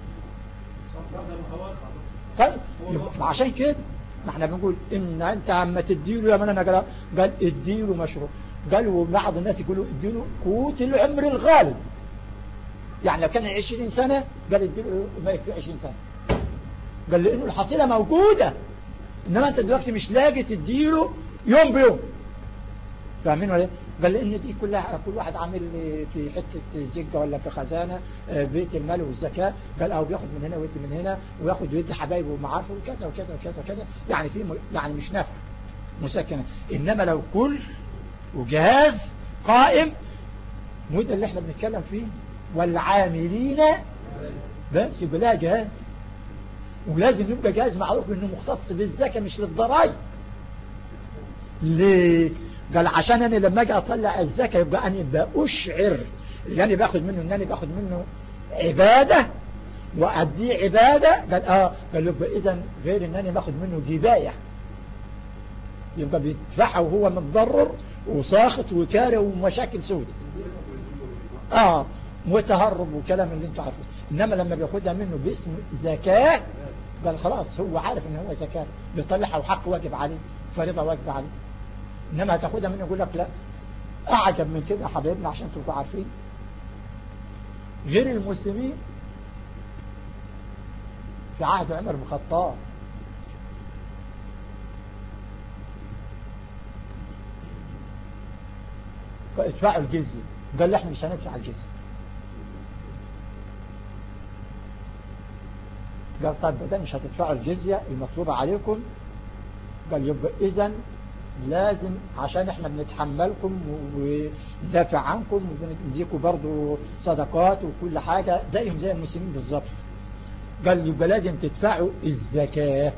طيب عشان كده ما احنا بنقول ان انت عم تديله يا مولانا قال اديله مشروع. قالوا بعض الناس يقولوا اديله قوت العمر الغالب. يعني لو كان 20 سنة قال اديله ما يكفي 20 سنة. قال لانه الحصيلة موجودة. انما انت دلوقتي مش لاقي تديله يوم بيوم. فاهمين ولا؟ قال لان دي كل واحد عامل في حتة زجة ولا في خزانة بيت المال والزكاة. قال او بياخد من هنا ويدي من هنا وياخد ويدي حبايبه ومعارفه وكذا وكذا وكذا وكذا. يعني في يعني مش نافع مسكنة. انما لو كل وجهاز قائم وده اللي احنا بنتكلم فيه والعاملين بس يبقى لها جهاز. ولازم يبقى جهاز معروف انه مختص بالزكاة مش للضرائب. ليه؟ قال عشان انا لما اجي اطلع الزكاة يبقى انا بأشعر اللي انا باخد منه ان انا باخد منه عبادة واديه عبادة. قال يبقى اذا غير ان انا باخد منه جباية يبقى بيدفعه وهو متضرر وساخط وكاره ومشاكل سودة وتهرب وكلام اللي انتوا عارفين. انما لما بياخدها منه باسم زكاة قال خلاص هو عارف ان هو زكاة بيطلعها وحق واجب عليه فريضة واجب عليه. انما هتاخدها منه يقول لك لا. اعجب من كده حبايبنا عشان تبقوا عارفين. غير المسلمين في عهد عمر بن الخطاب ادفعوا الجزية. قال احنا مش هندفع الجزية. قال طيب ده مش هتدفعوا الجزية المطلوبة عليكم قال يبقى إذن لازم عشان احنا بنتحملكم وندافع عنكم وبنديكم برضو صدقات وكل حاجة زيهم زي المسلمين بالظبط. قال يبقى لازم تدفعوا الزكاة.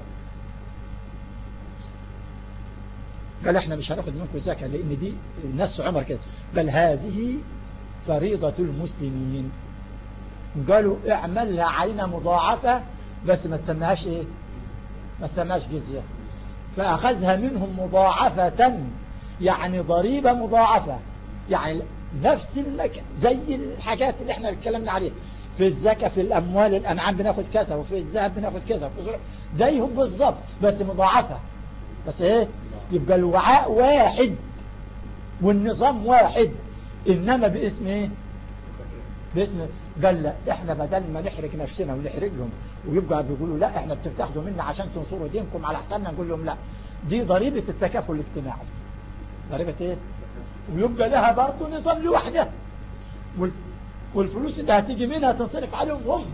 قال احنا مش هناخد منكم الزكاة لان دي الناس عمر كده. قال هذه فريضة المسلمين. قالوا اعملها علينا مضاعفة بس ما تسميهاش ايه، ما تسميهاش جزية. فأخذها منهم مضاعفة يعني ضريبة مضاعفة، يعني نفس المكان زي الحاجات اللي احنا اتكلمنا عليها في الزكاة. في الأموال الأنعام بناخد كذا وفي الذهب بناخد كذا زيهم بالظبط بس مضاعفة. بس ايه، يبقى الوعاء واحد والنظام واحد انما باسم ايه، باسم. قال لا احنا بدل ما نحرج نفسنا ونحرجهم ويبقى بيقولوا لا احنا بتاخدوا منا عشان تنصروا دينكم على حسابنا، نقول لهم لا دي ضريبة التكافل الاجتماعي، ضريبة ايه، ويبقى لها برضه نظام لوحده والفلوس اللي هتيجي منها تنصرف عليهم هم.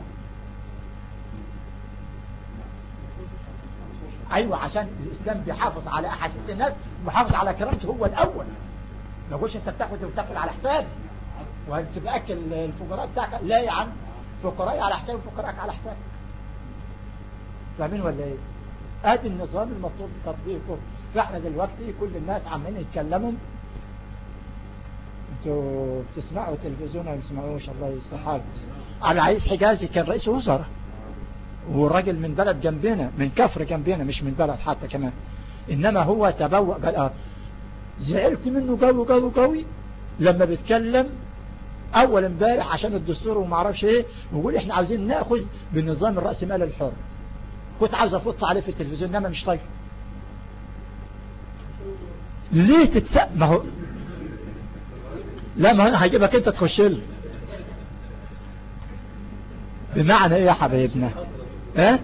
ايوه عشان الاسلام بيحافظ على احاسيس الناس وبيحافظ على كرامته هو الاول. ما تقولش انت بتاخد على حساب وهتبأكل الفقراء بتاعك، لا يا عم، فقراء على حساب وفقراءك على حساب. فاهمين ولا ايه؟ ادي النظام المفروض تطبيقه. فاحنا دلوقتي كل الناس عمالين يتكلموا. انتوا بتسمعوا التلفزيون ولا ما بتسمعوش؟ الله يستحق. على عيس حجازي كان رئيس وزراء وراجل من بلد جنبنا، من كفر جنبنا، مش من بلد حتى كمان. انما هو تبوأ قال زعلت منه قوي لما بيتكلم اول امبارح عشان الدستور وما اعرفش ايه، ويقول احنا عاوزين ناخذ بنظام الرأسمالي الحر. كنت عاوز افط عليه في التلفزيون انما مش طيب. ليه تتسأل؟ ما هو لا، ما انا هجيبك انت تخش له. بمعنى ايه يا حبايبنا؟ ها؟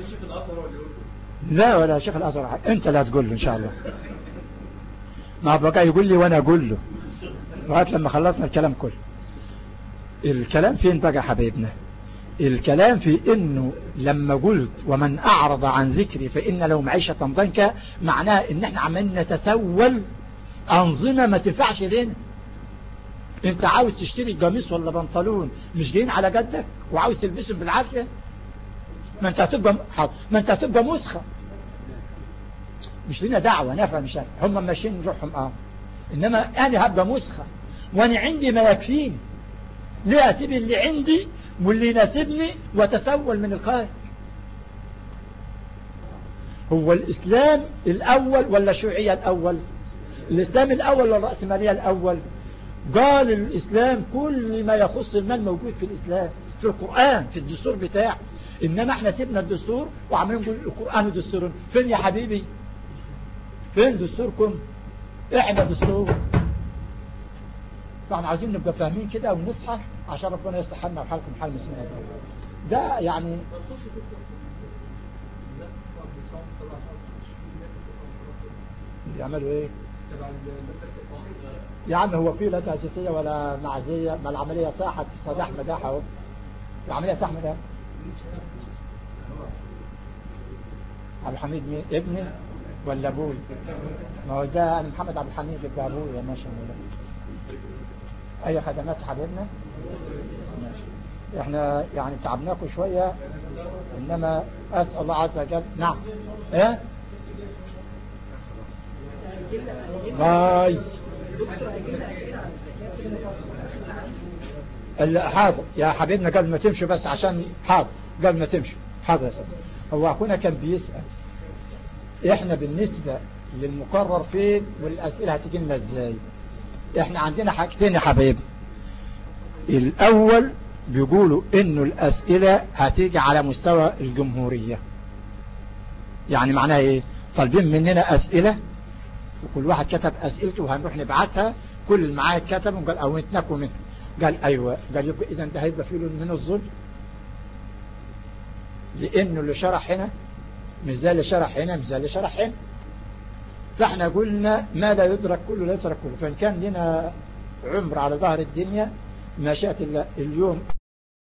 لا ولا شيخ الازهر، انت لا تقول له ان شاء الله. ما بقى يقول لي وانا اقول له لغايه لما خلصنا الكلام كله. الكلام فين بقى يا حبايبنا؟ الكلام في انه لما قلت ومن اعرض عن ذكري فان له معيشة ضنكا، معناها ان احنا عمالين نتسول انظمة ما تنفعش لنا. انت عاوز تشتري قميص ولا بنطلون مش جايين على جدك وعاوز تلبسهم بالعافية، ما انت هتبقى مسخة. مش لنا دعوة نفع مش نفع، هم ماشيين روحهم انما انا هبقى مسخة وانا عندي ما يكفيني. ليه اسيب اللي عندي واللي يناسبني وتسول من الخارج؟ هو الاسلام الاول ولا الشيوعية الاول؟ الاسلام الاول ولا الرأسمالية الاول؟ قال الاسلام كل ما يخص المال موجود في الاسلام، في القرآن، في الدستور بتاعه. انما احنا سيبنا الدستور وعمالين نقول القرآن ودستور. فين يا حبيبي؟ فين دستوركم؟ احنا دستور. فاحنا عايزين نبقى فاهمين كده ونصحى عشان ربنا يصلح لنا وحالكم حال المسلمين. ده يعني يعملوا ايه يا عم؟ هو في لا تأسيسية ولا معزية؟ ما العملية صاحت صداح مداح اهو. العملية صح مداح. عبد الحميد مين؟ ابني ولا ابوي؟ ما هو ده انا محمد عبد الحميد ابن ابوي يا ماشي. اي خدمات حبيبنا ماشي. احنا يعني تعبناكم شوية انما اسأل الله عز وجل. نعم ايه باي حاضر يا حبيبنا قبل ما تمشوا بس عشان حاضر قبل ما تمشوا حاضر يا سيدي. هو اخونا كان بيسأل احنا بالنسبة للمقرر فين والاسئلة هتيجي لنا ازاي. احنا عندنا حاجتين يا حبايبنا. الاول بيقولوا انه الاسئلة هتيجي على مستوى الجمهورية. يعني معناها ايه؟ طالبين مننا اسئلة وكل واحد كتب اسئلته وهنروح نبعتها. كل اللي معاه كتب وقال او نتنكوا منه. قال ايوه. قال يبقى اذا ده هيبقى فيه من الظلم، لانه اللي شرح هنا مش زي اللي شرح هنا مش زي اللي شرح هنا. فاحنا قلنا ما لا يدرك كله لا يترك كله. فان كان لنا عمر على ظهر الدنيا ما شاءت الله اليوم